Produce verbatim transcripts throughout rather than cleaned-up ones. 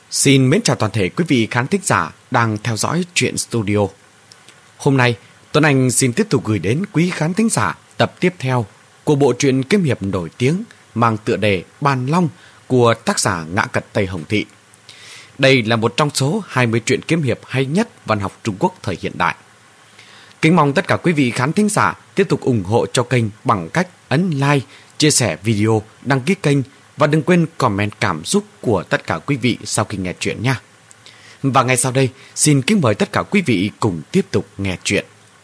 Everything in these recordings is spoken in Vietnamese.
Xin mến chào toàn thể quý vị khán thính giả đang theo dõi Truyện Studio. Hôm nay, Tuấn Anh xin tiếp tục gửi đến quý khán thính giả tập tiếp theo của bộ truyện kiếm hiệp nổi tiếng mang tựa đề Bàn Long của tác giả Ngã Cật Tây Hồng Thị. Đây là một trong số hai mươi truyện kiếm hiệp hay nhất văn học Trung Quốc thời hiện đại. Kính mong tất cả quý vị khán thính giả tiếp tục ủng hộ cho kênh bằng cách ấn like, chia sẻ video, đăng ký kênh và đừng quên comment cảm xúc của tất cả quý vị sau khi nghe chuyện nha. Và ngay sau đây, xin kính mời tất cả quý vị cùng tiếp tục nghe chuyện.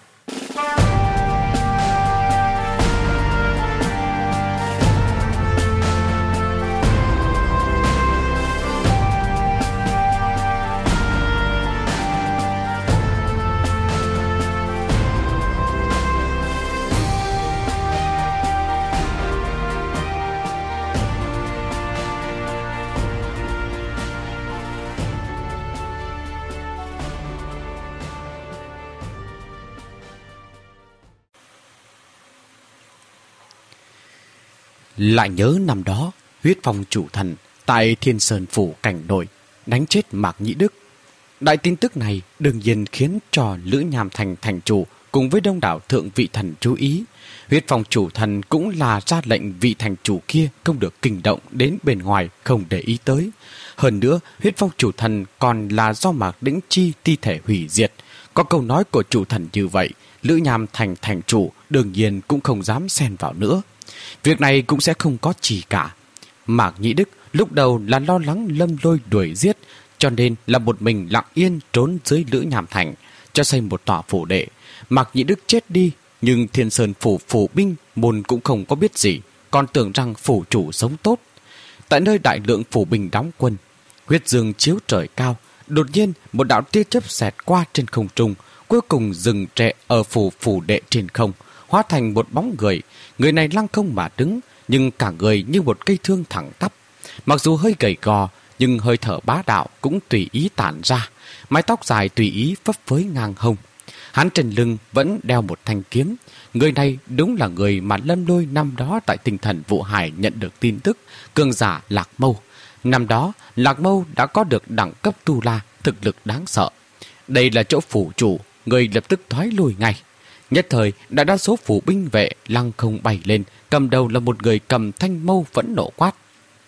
Lại nhớ năm đó, huyết phong chủ thần tại Thiên Sơn Phủ Cảnh Nội đánh chết Mạc Nhĩ Đức. Đại tin tức này đương nhiên khiến cho Lữ Nham Thành thành chủ cùng với đông đảo thượng vị thần chú ý. Huyết phong chủ thần cũng là ra lệnh vị thành chủ kia không được kinh động đến bên ngoài, không để ý tới. Hơn nữa, huyết phong chủ thần còn là do Mạc Đĩnh Chi thi thể hủy diệt. Có câu nói của chủ thần như vậy, Lữ Nham Thành thành chủ đương nhiên cũng không dám xen vào nữa. Việc này cũng sẽ không có gì cả. Mạc Nhĩ Đức lúc đầu là lo lắng Lâm Lôi đuổi giết, cho nên là một mình lặng yên trốn dưới Lữ Nham Thành, cho xây một tòa phủ đệ. Mạc Nhĩ Đức chết đi, nhưng Thiên Sơn Phủ phủ binh môn cũng không có biết gì, còn tưởng rằng phủ chủ sống tốt. Tại nơi đại lượng phủ binh đóng quân, huyết dương chiếu trời cao, đột nhiên một đạo tia chớp xẹt qua trên không trung, cuối cùng dừng trệ ở phủ phủ đệ trên không, hóa thành một bóng người. Người này lăng không mà đứng, nhưng cả người như một cây thương thẳng tắp. Mặc dù hơi gầy gò, nhưng hơi thở bá đạo cũng tùy ý tản ra, mái tóc dài tùy ý phấp phới ngang hông. Hắn trên lưng vẫn đeo một thanh kiếm. Người này đúng là người mà Lâm Lôi năm đó tại Tinh Thần Vụ Hải nhận được tin tức, cường giả Lạc Mâu. Năm đó, Lạc Mâu đã có được đẳng cấp tu la, thực lực đáng sợ. Đây là chỗ phủ chủ, người lập tức thoái lùi ngay. Nhất thời, đại đa số phủ binh vệ lăng không bay lên, cầm đầu là một người cầm thanh mâu phẫn nộ quát.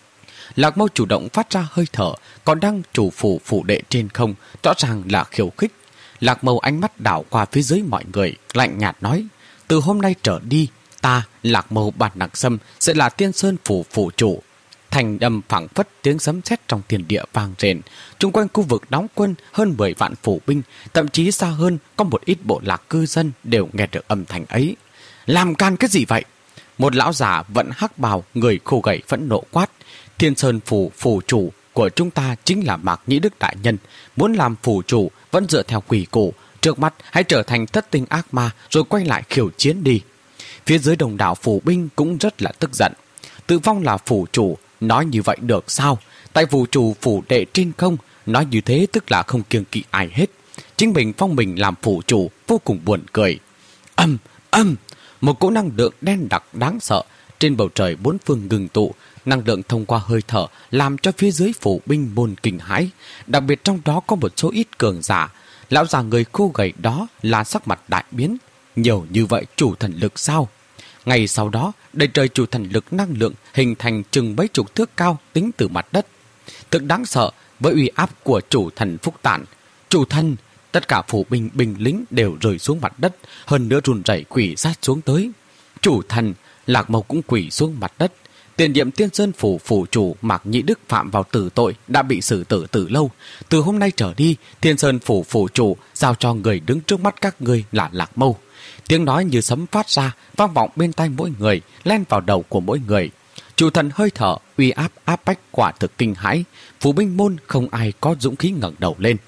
Lạc Mâu chủ động phát ra hơi thở, còn đang chủ phủ phủ đệ trên không, rõ ràng là khiêu khích. Lạc Mâu ánh mắt đảo qua phía dưới mọi người, lạnh nhạt nói: từ hôm nay trở đi, ta, Lạc Mâu Bạt Nặc Sâm, sẽ là Tiên Sơn phủ phủ chủ. Thành âm phảng phất tiếng sấm sét trong thiên địa vang rền. Chung quanh khu vực đóng quân hơn mười vạn phủ binh, thậm chí xa hơn có một ít bộ lạc cư dân đều nghe được âm thanh ấy. Làm can cái gì vậy? Một lão già vẫn hắc bào, người khô gầy phẫn nộ quát. Thiên Sơn phủ phủ chủ của chúng ta chính là Mạc Nhĩ Đức đại nhân, muốn làm phủ chủ vẫn dựa theo quỷ cũ, trước mắt hãy trở thành thất tinh ác ma rồi quay lại khiêu chiến đi. Phía dưới đồng đảo phủ binh cũng rất là tức giận. Tự phong là phủ chủ, nói như vậy được sao? Tại phủ chủ phủ đệ trên không, nói như thế tức là không kiêng kỵ ai hết. Chính mình phong mình làm phủ chủ vô cùng buồn cười. Âm, âm, một cỗ năng lượng đen đặc đáng sợ trên bầu trời bốn phương ngừng tụ. Năng lượng thông qua hơi thở làm cho phía dưới phủ binh môn kinh hãi. Đặc biệt trong đó có một số ít cường giả. Lão già người khô gầy đó là sắc mặt đại biến. Nhiều như vậy chủ thần lực sao? Ngay sau đó, đầy trời chủ thần lực năng lượng hình thành chừng mấy chục thước cao tính từ mặt đất. Thực đáng sợ với uy áp của chủ thần Phúc Tản. Chủ thần, tất cả phủ binh binh lính đều rơi xuống mặt đất, hơn nữa run rẩy quỳ sát xuống tới. Chủ thần, Lạc Mâu cũng quỳ xuống mặt đất. Tiền nhiệm Tiên Sơn phủ phủ chủ Mạc Nhĩ Đức phạm vào tử tội đã bị xử tử từ lâu. Từ hôm nay trở đi, Tiên Sơn phủ phủ chủ giao cho người đứng trước mắt các ngươi là Lạc Mâu. Tiếng nói như sấm phát ra, vang vọng bên tai mỗi người, len vào đầu của mỗi người. Chủ thần hơi thở, uy áp áp bách quả thực kinh hãi. Phủ binh môn không ai có dũng khí ngẩng đầu lên.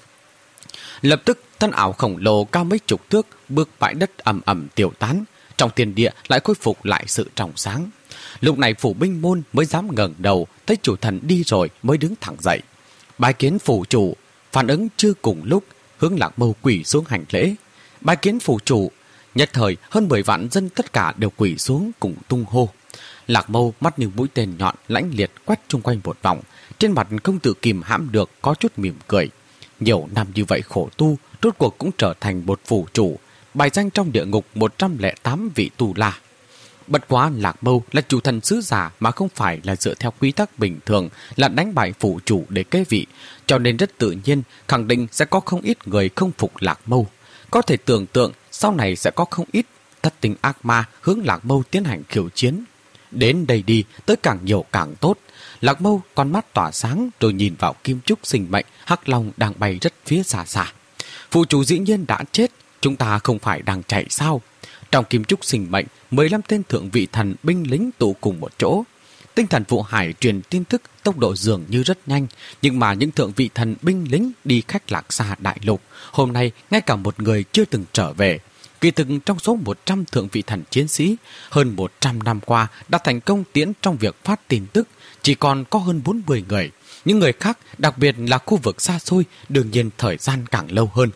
Lập tức, thân ảo khổng lồ cao mấy chục thước bước bãi đất ầm ầm tiêu tán. Trong thiên địa lại khôi phục lại sự trong sáng. Lúc này phủ binh môn mới dám ngẩng đầu, thấy chủ thần đi rồi mới đứng thẳng dậy. Bái kiến phủ chủ, phản ứng chưa cùng lúc, Hướng Lạc Mâu quỳ xuống hành lễ. Bái kiến phủ chủ. Nhất thời hơn mười vạn dân tất cả đều quỳ xuống cùng tung hô. Lạc Mâu mắt như mũi tên nhọn lãnh liệt quét chung quanh một vòng, trên mặt không tự kìm hãm được có chút mỉm cười. Nhiều năm như vậy khổ tu, rốt cuộc cũng trở thành một phủ chủ, bài danh trong địa ngục một trăm lẻ tám vị tu la. Bất quá Lạc Mâu là chủ thần sứ giả mà không phải là dựa theo quy tắc bình thường là đánh bại phủ chủ để kế vị, cho nên rất tự nhiên khẳng định sẽ có không ít người không phục Lạc Mâu. Có thể tưởng tượng sau này sẽ có không ít thất tình ác ma hướng Lạc Mâu tiến hành khiêu chiến. Đến đây đi, tới càng nhiều càng tốt. Lạc Mâu con mắt tỏa sáng rồi nhìn vào kim trúc sinh mệnh hắc long đang bay rất phía xa xa. Phụ chủ dĩ nhiên đã chết, chúng ta không phải đang chạy sao? Trong kim trúc sinh mệnh, mười lăm tên thượng vị thần binh lính tụ cùng một chỗ. Tinh thần phụ hải truyền tin tức tốc độ dường như rất nhanh, nhưng mà những thượng vị thần binh lính đi khách lạc xa đại lục, hôm nay ngay cả một người chưa từng trở về. Kỳ thực trong số một trăm thượng vị thần chiến sĩ, hơn một trăm năm qua đã thành công tiến trong việc phát tin tức, chỉ còn có hơn bốn mươi người. Những người khác, đặc biệt là khu vực xa xôi, đương nhiên thời gian càng lâu hơn.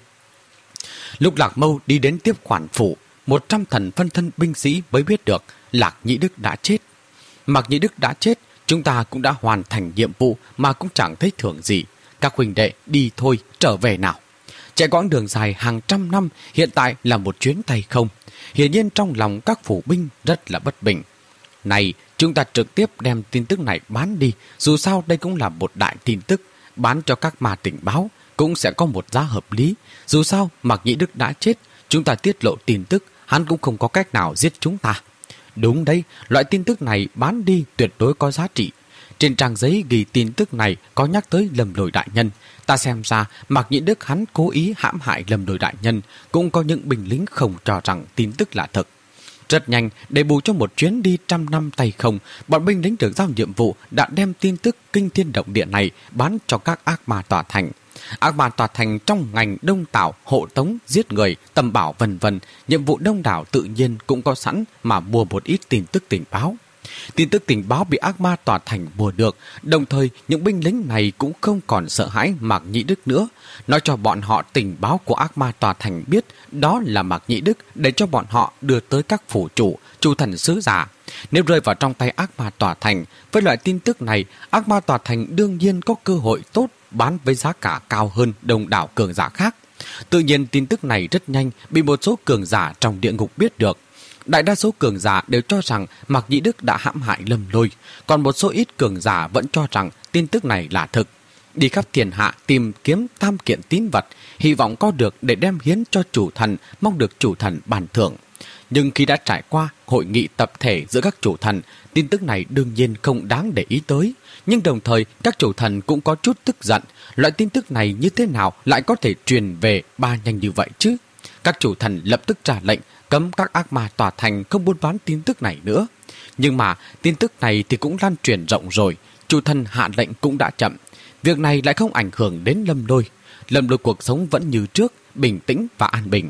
Lúc Lạc Mâu đi đến tiếp quản phủ, một trăm thần phân thân binh sĩ mới biết được Lạc Nhĩ Đức đã chết. Mạc Nhĩ Đức đã chết, chúng ta cũng đã hoàn thành nhiệm vụ mà cũng chẳng thấy thưởng gì. Các huynh đệ đi thôi, trở về nào. Chạy quãng đường dài hàng trăm năm, hiện tại là một chuyến tay không. Hiển nhiên trong lòng các phủ binh rất là bất bình. Này, chúng ta trực tiếp đem tin tức này bán đi, dù sao đây cũng là một đại tin tức. Bán cho các ma tình báo cũng sẽ có một giá hợp lý. Dù sao Mạc Nhĩ Đức đã chết, chúng ta tiết lộ tin tức, hắn cũng không có cách nào giết chúng ta. Đúng đấy, loại tin tức này bán đi tuyệt đối có giá trị. Trên trang giấy ghi tin tức này có nhắc tới Lâm Lôi đại nhân. Ta xem ra Mạc Nhĩ Đức hắn cố ý hãm hại Lâm Lôi đại nhân, cũng có những binh lính không cho rằng tin tức là thật. Rất nhanh, để bù cho một chuyến đi trăm năm tay không, bọn binh lính được giao nhiệm vụ đã đem tin tức kinh thiên động địa này bán cho các ác ma tòa thành. Ác ma tòa thành trong ngành đông tảo, hộ tống, giết người, tầm bảo vân vân, nhiệm vụ đông đảo tự nhiên cũng có sẵn mà mua một ít tin tức tình báo. Tin tức tình báo bị ác ma tòa thành mua được, đồng thời những binh lính này cũng không còn sợ hãi Mạc Nhĩ Đức nữa. Nói cho bọn họ tình báo của ác ma tòa thành biết đó là Mạc Nhĩ Đức để cho bọn họ đưa tới các phủ chủ, chủ thần sứ giả. Nếu rơi vào trong tay ác ma tòa thành, với loại tin tức này, ác ma tòa thành đương nhiên có cơ hội tốt bán với giá cả cao hơn đông đảo cường giả khác. Tự nhiên tin tức này rất nhanh bị một số cường giả trong địa ngục biết được. Đại đa số cường giả đều cho rằng Mạc Nhĩ Đức đã hãm hại Lâm Lôi, còn một số ít cường giả vẫn cho rằng tin tức này là thực. Đi khắp thiên hạ tìm kiếm tam kiện tín vật, hy vọng có được để đem hiến cho chủ thần, mong được chủ thần ban thưởng. Nhưng khi đã trải qua hội nghị tập thể giữa các chủ thần, tin tức này đương nhiên không đáng để ý tới. Nhưng đồng thời các chủ thần cũng có chút tức giận, loại tin tức này như thế nào lại có thể truyền về ba nhanh như vậy chứ? Các chủ thần lập tức ra lệnh cấm các ác ma tòa thành không buôn bán tin tức này nữa. Nhưng mà tin tức này thì cũng lan truyền rộng rồi, chủ thần hạ lệnh cũng đã chậm. Việc này lại không ảnh hưởng đến Lâm Lôi. Lâm Lôi cuộc sống vẫn như trước, bình tĩnh và an bình.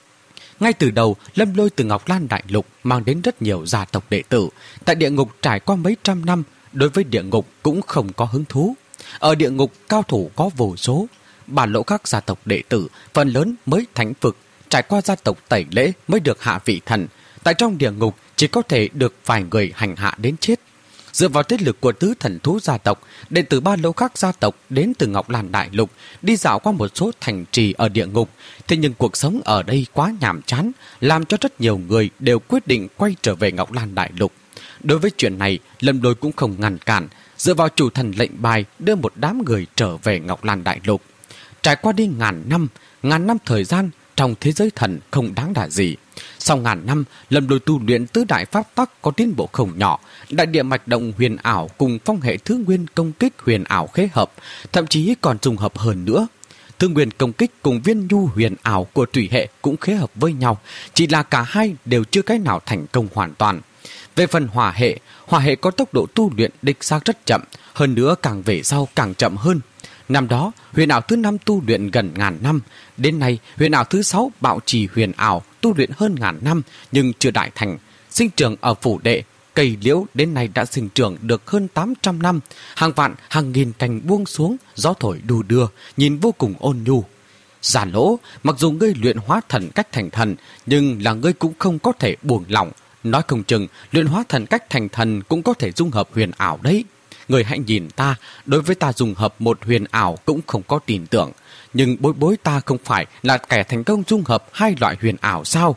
Ngay từ đầu, Lâm Lôi từ Ngọc Lan Đại Lục mang đến rất nhiều gia tộc đệ tử. Tại địa ngục trải qua mấy trăm năm, đối với địa ngục cũng không có hứng thú. Ở địa ngục cao thủ có vô số, bản lỗ các gia tộc đệ tử phần lớn mới thánh vực, trải qua gia tộc tẩy lễ mới được hạ vị thần. Tại trong địa ngục chỉ có thể được vài người hành hạ đến chết. Dựa vào thế lực của tứ thần thú gia tộc, đệ tử ba lỗ các gia tộc đến từ Ngọc Lan Đại Lục đi dạo qua một số thành trì ở địa ngục. Thế nhưng cuộc sống ở đây quá nhàm chán, làm cho rất nhiều người đều quyết định quay trở về Ngọc Lan Đại Lục. Đối với chuyện này, Lâm Lôi cũng không ngăn cản, dựa vào chủ thần lệnh bài đưa một đám người trở về Ngọc Lan Đại Lục. Trải qua đi ngàn năm, ngàn năm thời gian trong thế giới thần không đáng đả gì. Sau ngàn năm, Lâm Lôi tu luyện tứ đại pháp tắc có tiến bộ không nhỏ. Đại địa mạch động huyền ảo cùng phong hệ thứ nguyên công kích huyền ảo khế hợp, thậm chí còn trùng hợp hơn nữa. Thứ nguyên công kích cùng viên nhu huyền ảo của thủy hệ cũng khế hợp với nhau, chỉ là cả hai đều chưa cái nào thành công hoàn toàn. Về phần hỏa hệ, hỏa hệ có tốc độ tu luyện đích xác rất chậm, hơn nữa càng về sau càng chậm hơn. Năm đó, huyền ảo thứ năm tu luyện gần ngàn năm, đến nay huyền ảo thứ sáu bạo trì huyền ảo tu luyện hơn ngàn năm nhưng chưa đại thành. Sinh trưởng ở phủ đệ, cây liễu đến nay đã sinh trưởng được hơn tám trăm năm, hàng vạn hàng nghìn cành buông xuống, gió thổi đù đưa, nhìn vô cùng ôn nhu. Giả Lỗ, mặc dù ngươi luyện hóa thần cách thành thần, nhưng là ngươi cũng không có thể buông lỏng, Nói không chừng, luyện hóa thần cách thành thần cũng có thể dung hợp huyền ảo đấy. Người hãy nhìn ta, đối với ta dung hợp một huyền ảo cũng không có tin tưởng. Nhưng bối bối ta không phải là kẻ thành công dung hợp hai loại huyền ảo sao?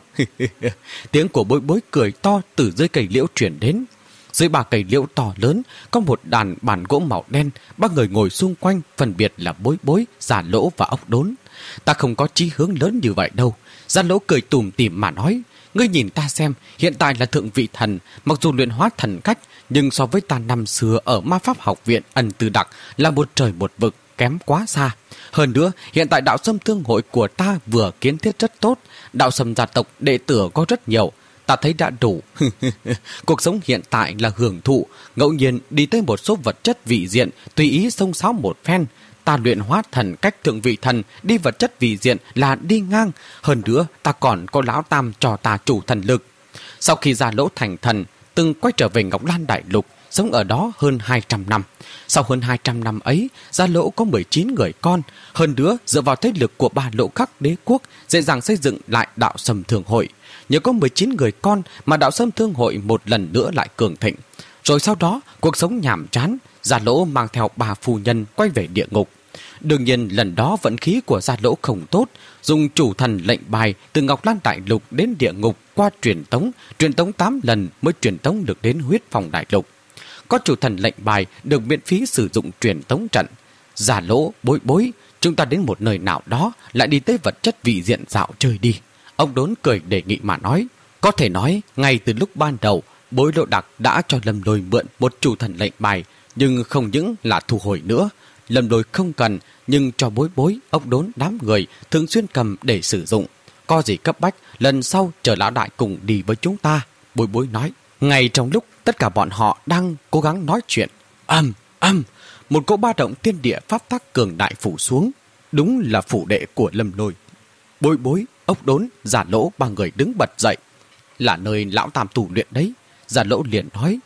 Tiếng của bối bối cười to từ dưới cây liễu truyền đến. Dưới ba cây liễu to lớn, có một đàn bàn gỗ màu đen, ba người ngồi xung quanh, phân biệt là bối bối, Giả Lỗ và ốc đốn. Ta không có chí hướng lớn như vậy đâu. Giả Lỗ cười tủm tỉm mà nói, ngươi nhìn ta xem, hiện tại là thượng vị thần, mặc dù luyện hóa thần cách, nhưng so với ta năm xưa ở ma pháp học viện Ân Tư Đặc là một trời một vực, kém quá xa. Hơn nữa, hiện tại đạo Sâm Thương hội của ta vừa kiến thiết rất tốt, đạo Sâm gia tộc đệ tử có rất nhiều, ta thấy đã đủ. Cuộc sống hiện tại là hưởng thụ, ngẫu nhiên đi tới một số vật chất vị diện, tùy ý xông xáo một phen. Ta luyện hóa thần cách thượng vị thần, đi vật chất vị diện là đi ngang. Hơn nữa, ta còn có lão tam cho ta chủ thần lực. Sau khi Giả Lỗ thành thần, từng quay trở về Ngọc Lan Đại Lục, sống ở đó hơn hai trăm năm. Sau hơn hai trăm năm ấy, Giả Lỗ có mười chín người con. Hơn nữa, dựa vào thế lực của ba Lỗ Khắc đế quốc, dễ dàng xây dựng lại đạo Sâm Thương hội. Nhờ có mười chín người con mà đạo Sâm Thương hội một lần nữa lại cường thịnh. Rồi sau đó, cuộc sống nhàm chán, Giả Lỗ mang theo bà phu nhân quay về địa ngục. Đương nhiên lần đó vận khí của Giả Lỗ không tốt, dùng chủ thần lệnh bài từ Ngọc Lan Đại Lục đến địa ngục qua truyền tống, truyền tống tám lần mới truyền tống được đến Huyết Phòng Đại Lục. Có chủ thần lệnh bài được miễn phí sử dụng truyền tống trận. Giả Lỗ, bối bối, chúng ta đến một nơi nào đó lại đi tới vật chất vị diện dạo chơi đi. Ông Đốn cười đề nghị mà nói. Có thể nói, ngay từ lúc ban đầu, Bối Lộ Đặc đã cho Lâm Lôi mượn một chủ thần lệnh bài, nhưng không những là thu hồi nữa. Lâm Lôi không cần, nhưng cho bối bối, ốc đốn đám người thường xuyên cầm để sử dụng. Có gì cấp bách, lần sau chờ lão đại cùng đi với chúng ta. Bối bối nói. Ngay trong lúc tất cả bọn họ đang cố gắng nói chuyện, âm, âm, một cỗ ba động thiên địa pháp tắc cường đại phủ xuống. Đúng là phủ đệ của Lâm Lôi. Bối bối, ốc đốn, Giả Lỗ ba người đứng bật dậy. Là nơi lão tam tù luyện đấy. Giả Lỗ liền nói.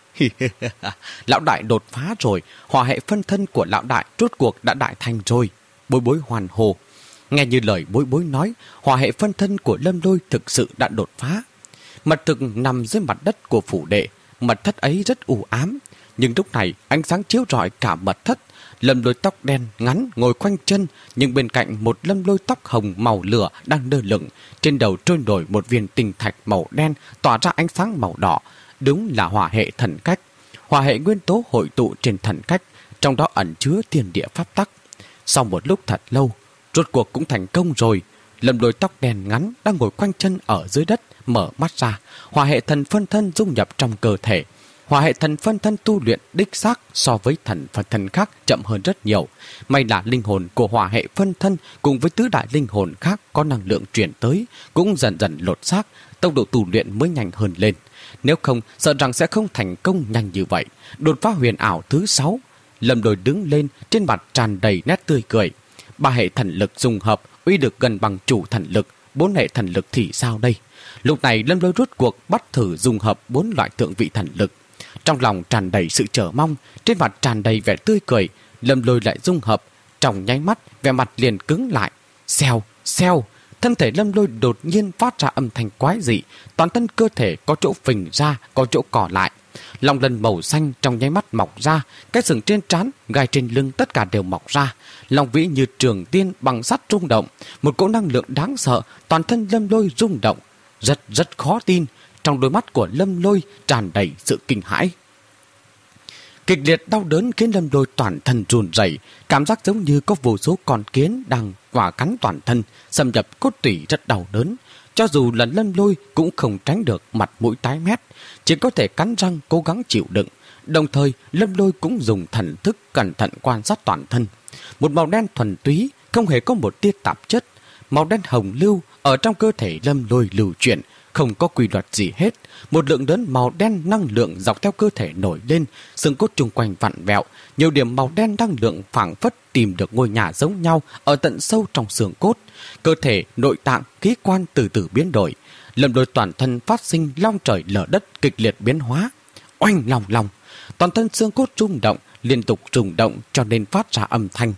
Lão đại đột phá rồi, hỏa hệ phân thân của lão đại rốt cuộc đã đại thành rồi. Bối bối hoàn hồ. Nghe như lời bối bối nói, hỏa hệ phân thân của Lâm Lôi thực sự đã đột phá. Mật thực nằm dưới mặt đất của phủ đệ, mật thất ấy rất u ám, nhưng lúc này ánh sáng chiếu rọi cả mật thất. Lâm Lôi tóc đen ngắn ngồi khoanh chân, nhưng bên cạnh một Lâm Lôi tóc hồng màu lửa đang lơ lửng, trên đầu trôi nổi một viên tinh thạch màu đen tỏa ra ánh sáng màu đỏ. Đúng là hỏa hệ thần cách. Hỏa hệ nguyên tố hội tụ trên thần cách, trong đó ẩn chứa thiên địa pháp tắc. Sau một lúc thật lâu, rốt cuộc cũng thành công rồi. Lâm Lôi tóc đen ngắn đang ngồi quanh chân ở dưới đất, mở mắt ra, hỏa hệ thần phân thân dung nhập trong cơ thể. Hỏa hệ thần phân thân tu luyện đích xác so với thần phân thân khác chậm hơn rất nhiều. May là linh hồn của hỏa hệ phân thân cùng với tứ đại linh hồn khác có năng lượng truyền tới, cũng dần dần lột xác, tốc độ tu luyện mới nhanh hơn lên. Nếu không, sợ rằng sẽ không thành công nhanh như vậy. Đột phá huyền ảo thứ sáu. Lâm Lôi đứng lên, trên mặt tràn đầy nét tươi cười. Ba hệ thần lực dung hợp, uy lực gần bằng chủ thần lực. Bốn hệ thần lực thì sao đây? Lúc này Lâm Lôi rốt cuộc bắt thử dung hợp bốn loại thượng vị thần lực. Trong lòng tràn đầy sự chờ mong, trên mặt tràn đầy vẻ tươi cười. Lâm Lôi lại dung hợp, trong nháy mắt vẻ mặt liền cứng lại. Xèo, xèo. Thân thể Lâm Lôi đột nhiên phát ra âm thanh quái dị, toàn thân cơ thể có chỗ phình ra, có chỗ cỏ lại. Lòng lần màu xanh trong nháy mắt mọc ra, cái sừng trên trán, gai trên lưng tất cả đều mọc ra. Lòng vĩ như trường tiên bằng sắt rung động, một cỗ năng lượng đáng sợ, toàn thân Lâm Lôi rung động. Rất rất khó tin, trong đôi mắt của Lâm Lôi tràn đầy sự kinh hãi. Kịch liệt đau đớn khiến Lâm Lôi toàn thân run rẩy, cảm giác giống như có vô số con kiến đang quả cắn toàn thân, xâm nhập cốt tủy rất đau đớn. Cho dù là Lâm Lôi cũng không tránh được, mặt mũi tái mét, chỉ có thể cắn răng cố gắng chịu đựng. Đồng thời, Lâm Lôi cũng dùng thần thức cẩn thận quan sát toàn thân. Một màu đen thuần túy, không hề có một tia tạp chất, màu đen hồng lưu ở trong cơ thể Lâm Lôi lưu chuyển, không có quy luật gì hết. Một lượng lớn màu đen năng lượng dọc theo cơ thể nổi lên, xương cốt chung quanh vặn vẹo, nhiều điểm màu đen năng lượng phảng phất tìm được ngôi nhà giống nhau ở tận sâu trong xương cốt. Cơ thể, nội tạng, khí quan từ từ biến đổi. Lâm Lôi toàn thân phát sinh long trời lở đất kịch liệt biến hóa. Oanh lòng lòng, toàn thân xương cốt rung động, liên tục rung động cho nên phát ra âm thanh.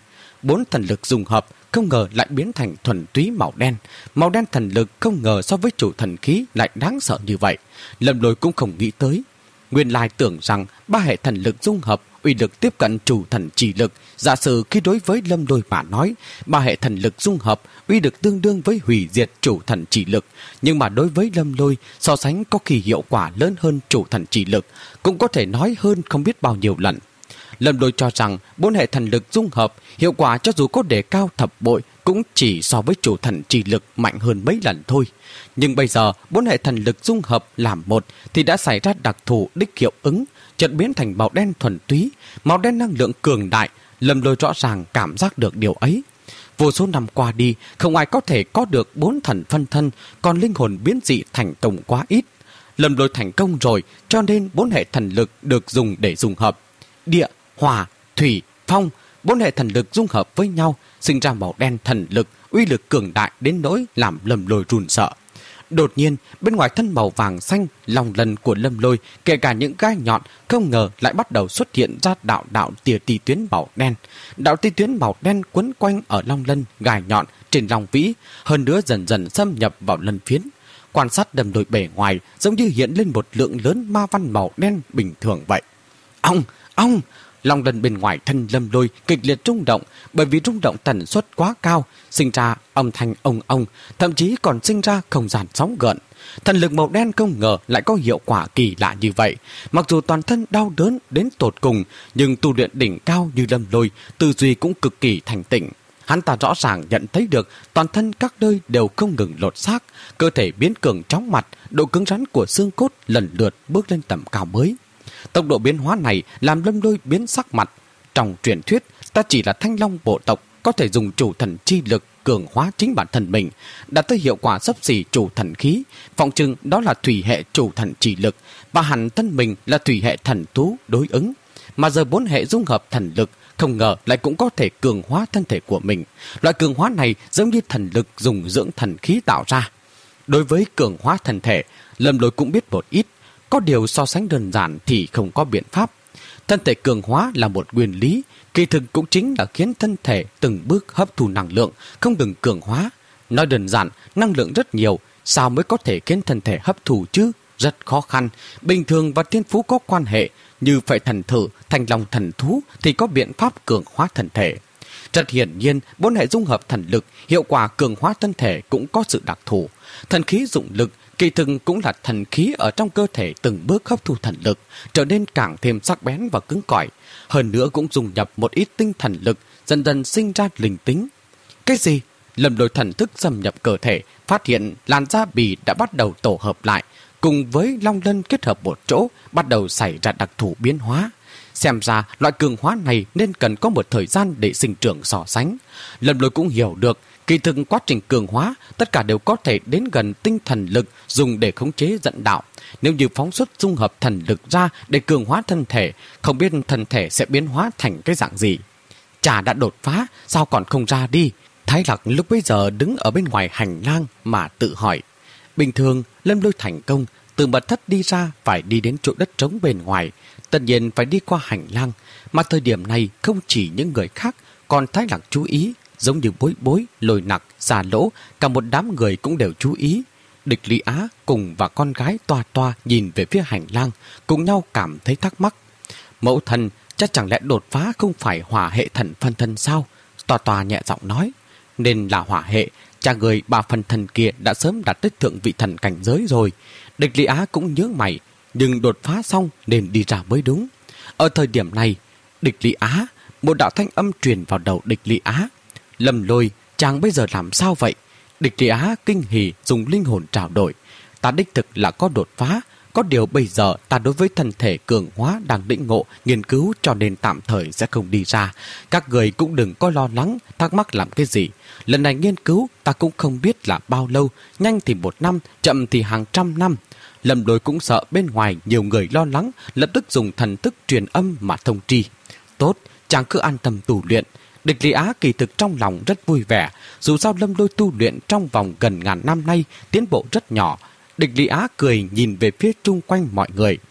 bốn thần lực dung hợp không ngờ lại biến thành thuần túy màu đen. Màu đen thần lực không ngờ so với chủ thần khí lại đáng sợ như vậy. Lâm Lôi cũng không nghĩ tới. Nguyên lai tưởng rằng ba hệ thần lực dung hợp uy lực tiếp cận chủ thần chỉ lực. Giả sử khi đối với Lâm Lôi mà nói, ba hệ thần lực dung hợp uy lực tương đương với hủy diệt chủ thần chỉ lực. Nhưng mà đối với Lâm Lôi, so sánh có khi hiệu quả lớn hơn chủ thần chỉ lực, cũng có thể nói hơn không biết bao nhiêu lần. Lâm Lôi cho rằng bốn hệ thần lực dung hợp hiệu quả cho dù có đề cao thập bội cũng chỉ so với chủ thần chỉ lực mạnh hơn mấy lần thôi. Nhưng bây giờ bốn hệ thần lực dung hợp làm một thì đã xảy ra đặc thù đích hiệu ứng, chợt biến thành màu đen thuần túy, màu đen năng lượng cường đại. Lâm Lôi rõ ràng cảm giác được điều ấy. Vô số năm qua đi, không ai có thể có được bốn thần phân thân, còn linh hồn biến dị thành công quá ít. Lâm Lôi thành công rồi, cho nên bốn hệ thần lực được dùng để dung hợp. Địa, hỏa, thủy, phong, bốn hệ thần lực dung hợp với nhau, sinh ra màu đen thần lực, uy lực cường đại đến nỗi làm Lâm Lôi run sợ. Đột nhiên, bên ngoài thân màu vàng xanh, lòng lần của Lâm Lôi, kể cả những gai nhọn, không ngờ lại bắt đầu xuất hiện ra đạo đạo tia ti tuyến màu đen. Đạo ti tuyến màu đen quấn quanh ở long lân, gai nhọn trên lòng vĩ, hơn nữa dần dần xâm nhập vào lân phiến. Quan sát Lâm Lôi bề ngoài, giống như hiện lên một lượng lớn ma văn màu đen bình thường vậy. Ong, ong! Long lân bên ngoài thân Lâm Lôi kịch liệt rung động, bởi vì rung động tần suất quá cao, sinh ra âm thanh ông ông, thậm chí còn sinh ra không gian sóng gợn. Thần lực màu đen không ngờ lại có hiệu quả kỳ lạ như vậy. Mặc dù toàn thân đau đớn đến tột cùng, nhưng tu luyện đỉnh cao như Lâm Lôi, tư duy cũng cực kỳ thành tịnh. Hắn ta rõ ràng nhận thấy được toàn thân các nơi đều không ngừng lột xác, cơ thể biến cường chóng mặt, độ cứng rắn của xương cốt lần lượt bước lên tầm cao mới. Tốc độ biến hóa này làm Lâm Lôi biến sắc mặt. Trong truyền thuyết, ta chỉ là thanh long bộ tộc, có thể dùng chủ thần chi lực cường hóa chính bản thân mình, đạt tới hiệu quả xấp xỉ chủ thần khí. Phỏng chừng đó là thủy hệ chủ thần chỉ lực, và hẳn thân mình là thủy hệ thần thú đối ứng. Mà giờ bốn hệ dung hợp thần lực, không ngờ lại cũng có thể cường hóa thân thể của mình. Loại cường hóa này giống như thần lực dùng dưỡng thần khí tạo ra. Đối với cường hóa thân thể, Lâm Lôi cũng biết một ít. Có điều so sánh đơn giản thì không có biện pháp. Thân thể cường hóa là một nguyên lý, kỳ thực cũng chính là khiến thân thể từng bước hấp thu năng lượng, không ngừng cường hóa. Nói đơn giản, năng lượng rất nhiều, sao mới có thể khiến thân thể hấp thu chứ? Rất khó khăn. Bình thường và thiên phú có quan hệ, như phải thần thử, thành long thần thú thì có biện pháp cường hóa thân thể. Rất hiển nhiên, bốn hệ dung hợp thần lực, hiệu quả cường hóa thân thể cũng có sự đặc thù. Thần khí dụng lực kỳ thực cũng là thần khí ở trong cơ thể từng bước hấp thu thần lực, trở nên càng thêm sắc bén và cứng cỏi. Hơn nữa cũng dùng nhập một ít tinh thần lực, dần dần sinh ra linh tính. Cái gì? Lâm Lôi thần thức xâm nhập cơ thể, phát hiện làn da bì đã bắt đầu tổ hợp lại, cùng với long lân kết hợp một chỗ, bắt đầu xảy ra đặc thù biến hóa. Xem ra loại cường hóa này nên cần có một thời gian để sinh trưởng so sánh. Lâm Lôi cũng hiểu được, kỳ thực quá trình cường hóa tất cả đều có thể đến gần tinh thần lực dùng để khống chế dẫn đạo. Nếu như phóng xuất dung hợp thần lực ra để cường hóa thân thể, không biết thân thể sẽ biến hóa thành cái dạng gì. Chả đã đột phá, sao còn không ra đi? Thái Lạc lúc bấy giờ đứng ở bên ngoài hành lang mà tự hỏi. Bình thường Lâm Lôi thành công, từ mật thất đi ra phải đi đến chỗ đất trống bên ngoài, tất nhiên phải đi qua hành lang. Mà thời điểm này không chỉ những người khác, còn Thái Lạc chú ý, giống như Bối Bối, Lôi Nặc, Xà Lỗ, cả một đám người cũng đều chú ý. Địch Lý Á cùng và con gái Toa Toa nhìn về phía hành lang, cùng nhau cảm thấy thắc mắc. Mẫu thần, chắc chẳng lẽ đột phá không phải hỏa hệ thần phân thân sao? Toa Toa nhẹ giọng nói. Nên là hỏa hệ, cha người bà phân thần kia đã sớm đạt tới thượng vị thần cảnh giới rồi. Địch Lý Á cũng nhớ mày, nhưng đột phá xong nên đi ra mới đúng. Ở thời điểm này, Địch Lý Á, một đạo thanh âm truyền vào đầu Địch Lý Á. Lâm Lôi, chàng bây giờ làm sao vậy? Địch Lý Á kinh hỉ dùng linh hồn trao đổi. Ta đích thực là có đột phá, có điều bây giờ ta đối với thân thể cường hóa đang định ngộ, nghiên cứu cho nên tạm thời sẽ không đi ra. Các người cũng đừng có lo lắng, thắc mắc làm cái gì. Lần này nghiên cứu ta cũng không biết là bao lâu, nhanh thì một năm, chậm thì hàng trăm năm. Lâm Lôi cũng sợ bên ngoài nhiều người lo lắng, lập tức dùng thần thức truyền âm mà thông tri. Tốt, chàng cứ an tâm tu luyện. Địch Lý Á kỳ thực trong lòng rất vui vẻ, dù sao Lâm Lôi tu luyện trong vòng gần ngàn năm nay tiến bộ rất nhỏ. Địch Lý Á cười nhìn về phía chung quanh mọi người.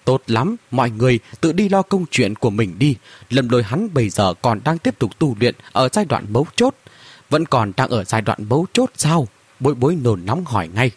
Tốt lắm, mọi người tự đi lo công chuyện của mình đi. Lâm Lôi hắn bây giờ còn đang tiếp tục tu luyện ở giai đoạn mấu chốt. Vẫn còn đang ở giai đoạn mấu chốt sao? Bối Bối nôn nóng hỏi ngay.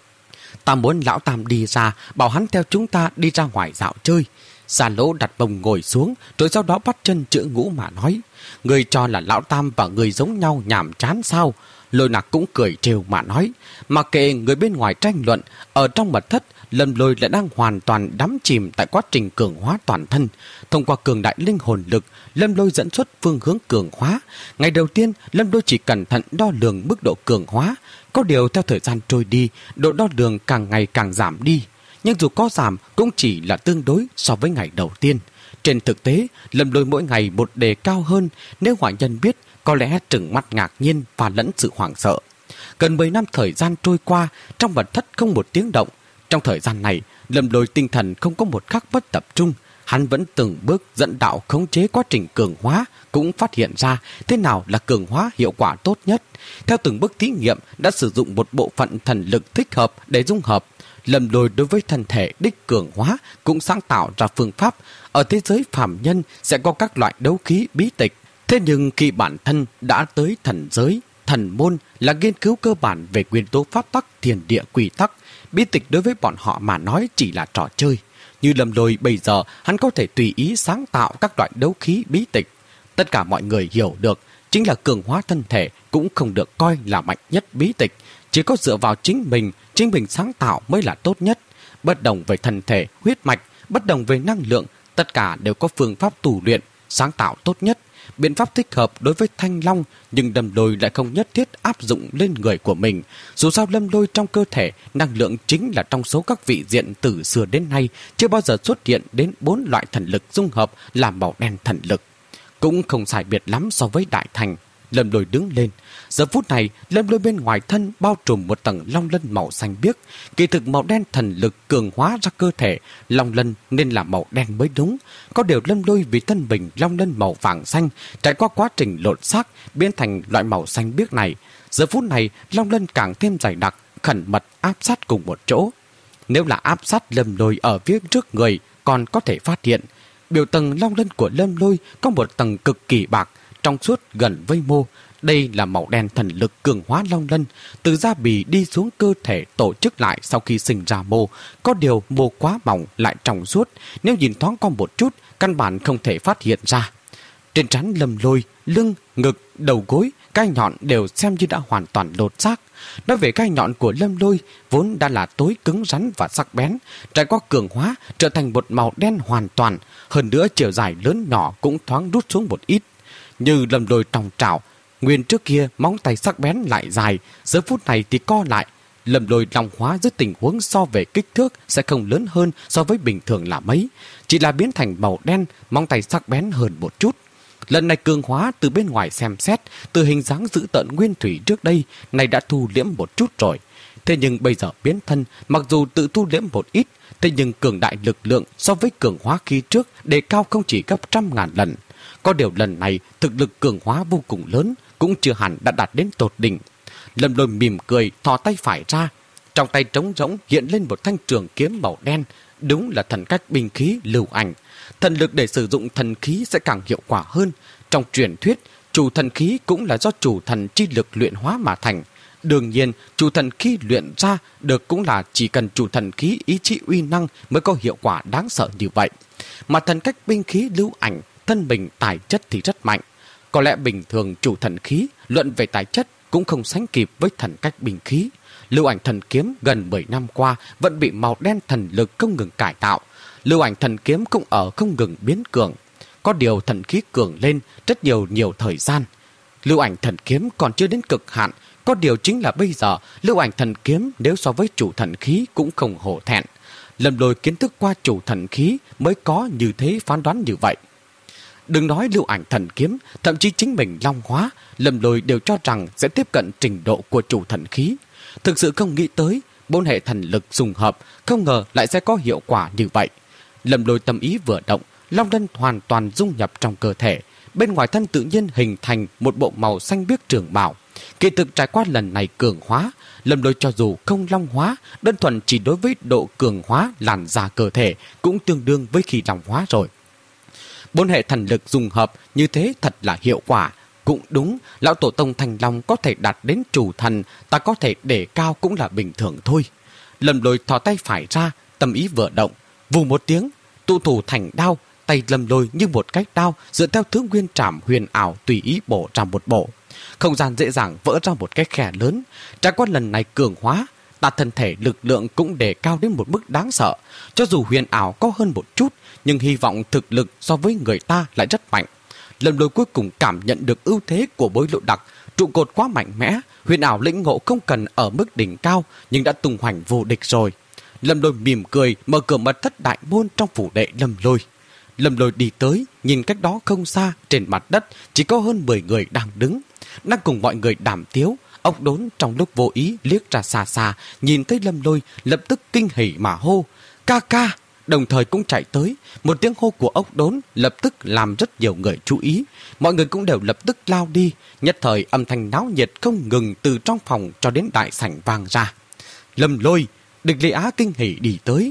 Ta muốn lão Tam đi ra, bảo hắn theo chúng ta đi ra ngoài dạo chơi. Già Lỗ đặt mông ngồi xuống, rồi sau đó bắt chân chữ Ngũ mà nói. Người cho là lão Tam và người giống nhau nhảm chán sao? Lôi Nặc cũng cười trêu mà nói. Mặc kệ người bên ngoài tranh luận, ở trong mật thất, Lâm Lôi lại đang hoàn toàn đắm chìm tại quá trình cường hóa toàn thân. Thông qua cường đại linh hồn lực, Lâm Lôi dẫn xuất phương hướng cường hóa. Ngày đầu tiên, Lâm Lôi chỉ cẩn thận đo lường mức độ cường hóa. Có điều theo thời gian trôi đi, độ đo lường càng ngày càng giảm đi. Nhưng dù có giảm, cũng chỉ là tương đối so với ngày đầu tiên. Trên thực tế, Lâm Lôi mỗi ngày một đề cao hơn. Nếu ngoại nhân biết, có lẽ trừng mắt ngạc nhiên và lẫn sự hoảng sợ. Gần mười năm thời gian trôi qua, trong mật thất không một tiếng động. Trong thời gian này, Lâm Lôi tinh thần không có một khắc bất tập trung. Hắn vẫn từng bước dẫn đạo khống chế quá trình cường hóa, cũng phát hiện ra thế nào là cường hóa hiệu quả tốt nhất. Theo từng bước thí nghiệm, đã sử dụng một bộ phận thần lực thích hợp để dung hợp. Lâm Lôi đối với thân thể đích cường hóa cũng sáng tạo ra phương pháp. Ở thế giới phàm nhân sẽ có các loại đấu khí bí tịch. Thế nhưng khi bản thân đã tới thần giới, thần môn là nghiên cứu cơ bản về nguyên tố pháp tắc, thiên địa quy tắc. Bí tịch đối với bọn họ mà nói chỉ là trò chơi. Như Lâm Lôi bây giờ, hắn có thể tùy ý sáng tạo các loại đấu khí bí tịch. Tất cả mọi người hiểu được, chính là cường hóa thân thể cũng không được coi là mạnh nhất bí tịch. Chỉ có dựa vào chính mình, chính mình sáng tạo mới là tốt nhất. Bất đồng về thân thể, huyết mạch, bất đồng về năng lượng, tất cả đều có phương pháp tu luyện, sáng tạo tốt nhất. Biện pháp thích hợp đối với Thanh Long, nhưng Lâm Lôi lại không nhất thiết áp dụng lên người của mình. Dù sao Lâm Lôi trong cơ thể, năng lượng chính là trong số các vị diện từ xưa đến nay chưa bao giờ xuất hiện đến bốn loại thần lực dung hợp làm màu đen thần lực. Cũng không sai biệt lắm so với Đại Thành. Lâm Lôi đứng lên. Giờ phút này, Lâm Lôi bên ngoài thân bao trùm một tầng long lân màu xanh biếc. Kỳ thực màu đen thần lực cường hóa ra cơ thể, long lân nên là màu đen mới đúng. Có điều Lâm Lôi vì thân mình long lân màu vàng xanh, trải qua quá trình lột xác biến thành loại màu xanh biếc này. Giờ phút này, long lân càng thêm dày đặc, khẩn mật áp sát cùng một chỗ. Nếu là áp sát Lâm Lôi ở phía trước người, còn có thể phát hiện biểu tầng long lân của Lâm Lôi có một tầng cực kỳ bạc, trong suốt gần với mô. Đây là màu đen thần lực cường hóa long lân, từ da bì đi xuống cơ thể tổ chức lại sau khi sinh ra mô. Có điều mô quá mỏng lại trong suốt, nếu nhìn thoáng qua một chút, căn bản không thể phát hiện ra. Trên trán Lâm Lôi, lưng, ngực, đầu gối, gai nhọn đều xem như đã hoàn toàn lột xác. Nói về gai nhọn của Lâm Lôi, vốn đã là tối cứng rắn và sắc bén, trải qua cường hóa trở thành một màu đen hoàn toàn. Hơn nữa chiều dài lớn nhỏ cũng thoáng rút xuống một ít. Như Lâm Lôi trong trảo, nguyên trước kia móng tay sắc bén lại dài, giờ phút này thì co lại. Lâm Lôi long hóa dưới tình huống so về kích thước sẽ không lớn hơn so với bình thường là mấy, chỉ là biến thành màu đen, móng tay sắc bén hơn một chút. Lần này cường hóa từ bên ngoài xem xét, từ hình dáng dữ tợn nguyên thủy trước đây, này đã thu liễm một chút rồi. Thế nhưng bây giờ biến thân, mặc dù tự thu liễm một ít, thế nhưng cường đại lực lượng so với cường hóa khi trước đề cao không chỉ gấp trăm ngàn lần. Có điều lần này thực lực cường hóa vô cùng lớn, cũng chưa hẳn đã đạt đến tột đỉnh. Lâm Lôi mỉm cười, thò tay phải ra, trong tay trống rỗng hiện lên một thanh trường kiếm màu đen, đúng là thần cách binh khí lưu ảnh. Thần lực để sử dụng thần khí sẽ càng hiệu quả hơn. Trong truyền thuyết, chủ thần khí cũng là do chủ thần chi lực luyện hóa mà thành. Đương nhiên, chủ thần khí luyện ra được cũng là chỉ cần chủ thần khí ý chí uy năng mới có hiệu quả đáng sợ như vậy. Mà thần cách binh khí lưu ảnh, thân mình tài chất thì rất mạnh. Có lẽ bình thường chủ thần khí luận về tài chất cũng không sánh kịp với thần cách binh khí. Lưu ảnh thần kiếm gần mười năm qua vẫn bị màu đen thần lực không ngừng cải tạo. Lưu ảnh thần kiếm cũng ở không ngừng biến cường. Có điều thần khí cường lên rất nhiều nhiều thời gian. Lưu ảnh thần kiếm còn chưa đến cực hạn. Có điều chính là bây giờ lưu ảnh thần kiếm nếu so với chủ thần khí cũng không hổ thẹn. Lâm Lôi kiến thức qua chủ thần khí mới có như thế phán đoán như vậy. Đừng nói lưu ảnh thần kiếm, thậm chí chính mình long hóa, Lâm Lôi đều cho rằng sẽ tiếp cận trình độ của chủ thần khí. Thực sự không nghĩ tới, bốn hệ thần lực dùng hợp, không ngờ lại sẽ có hiệu quả như vậy. Lâm Lôi tâm ý vừa động, long lân hoàn toàn dung nhập trong cơ thể. Bên ngoài thân tự nhiên hình thành một bộ màu xanh biếc trường bào. Kỳ thực trải qua lần này cường hóa, Lâm Lôi cho dù không long hóa, đơn thuần chỉ đối với độ cường hóa làn da cơ thể cũng tương đương với khi long hóa rồi. Bốn hệ thần lực dùng hợp như thế thật là hiệu quả. Cũng đúng, lão tổ tông Thanh Long có thể đạt đến chủ thần, ta có thể để cao cũng là bình thường thôi. Lâm Lôi thò tay phải ra, tâm ý vừa động, vù một tiếng, tụ thủ thành đao, tay Lâm Lôi như một cái đao dựa theo thứ nguyên trảm huyền ảo tùy ý bổ ra một bộ. Không gian dễ dàng vỡ ra một cái khe lớn. Trải qua lần này cường hóa, ta thân thể lực lượng cũng đề cao đến một mức đáng sợ. Cho dù huyền ảo có hơn một chút, nhưng hy vọng thực lực so với người ta lại rất mạnh. Lâm Lôi cuối cùng cảm nhận được ưu thế của bối lộ đặc, trụ cột quá mạnh mẽ, huyền ảo lĩnh ngộ không cần ở mức đỉnh cao nhưng đã tung hoành vô địch rồi. Lâm Lôi mỉm cười mở cửa mật thất đại môn trong phủ đệ Lâm Lôi. Lâm Lôi đi tới, nhìn cách đó không xa, trên mặt đất chỉ có hơn mười người đang đứng, đang cùng mọi người đàm tiếu. Ốc Đốn trong lúc vô ý liếc ra xa xa, nhìn thấy Lâm Lôi lập tức kinh hỉ mà hô ca ca, đồng thời cũng chạy tới. Một tiếng hô của Ốc Đốn lập tức làm rất nhiều người chú ý, mọi người cũng đều lập tức lao đi. Nhất thời âm thanh náo nhiệt không ngừng từ trong phòng cho đến đại sảnh vang ra. Lâm Lôi, Địch Lệ Á kinh hỉ đi tới.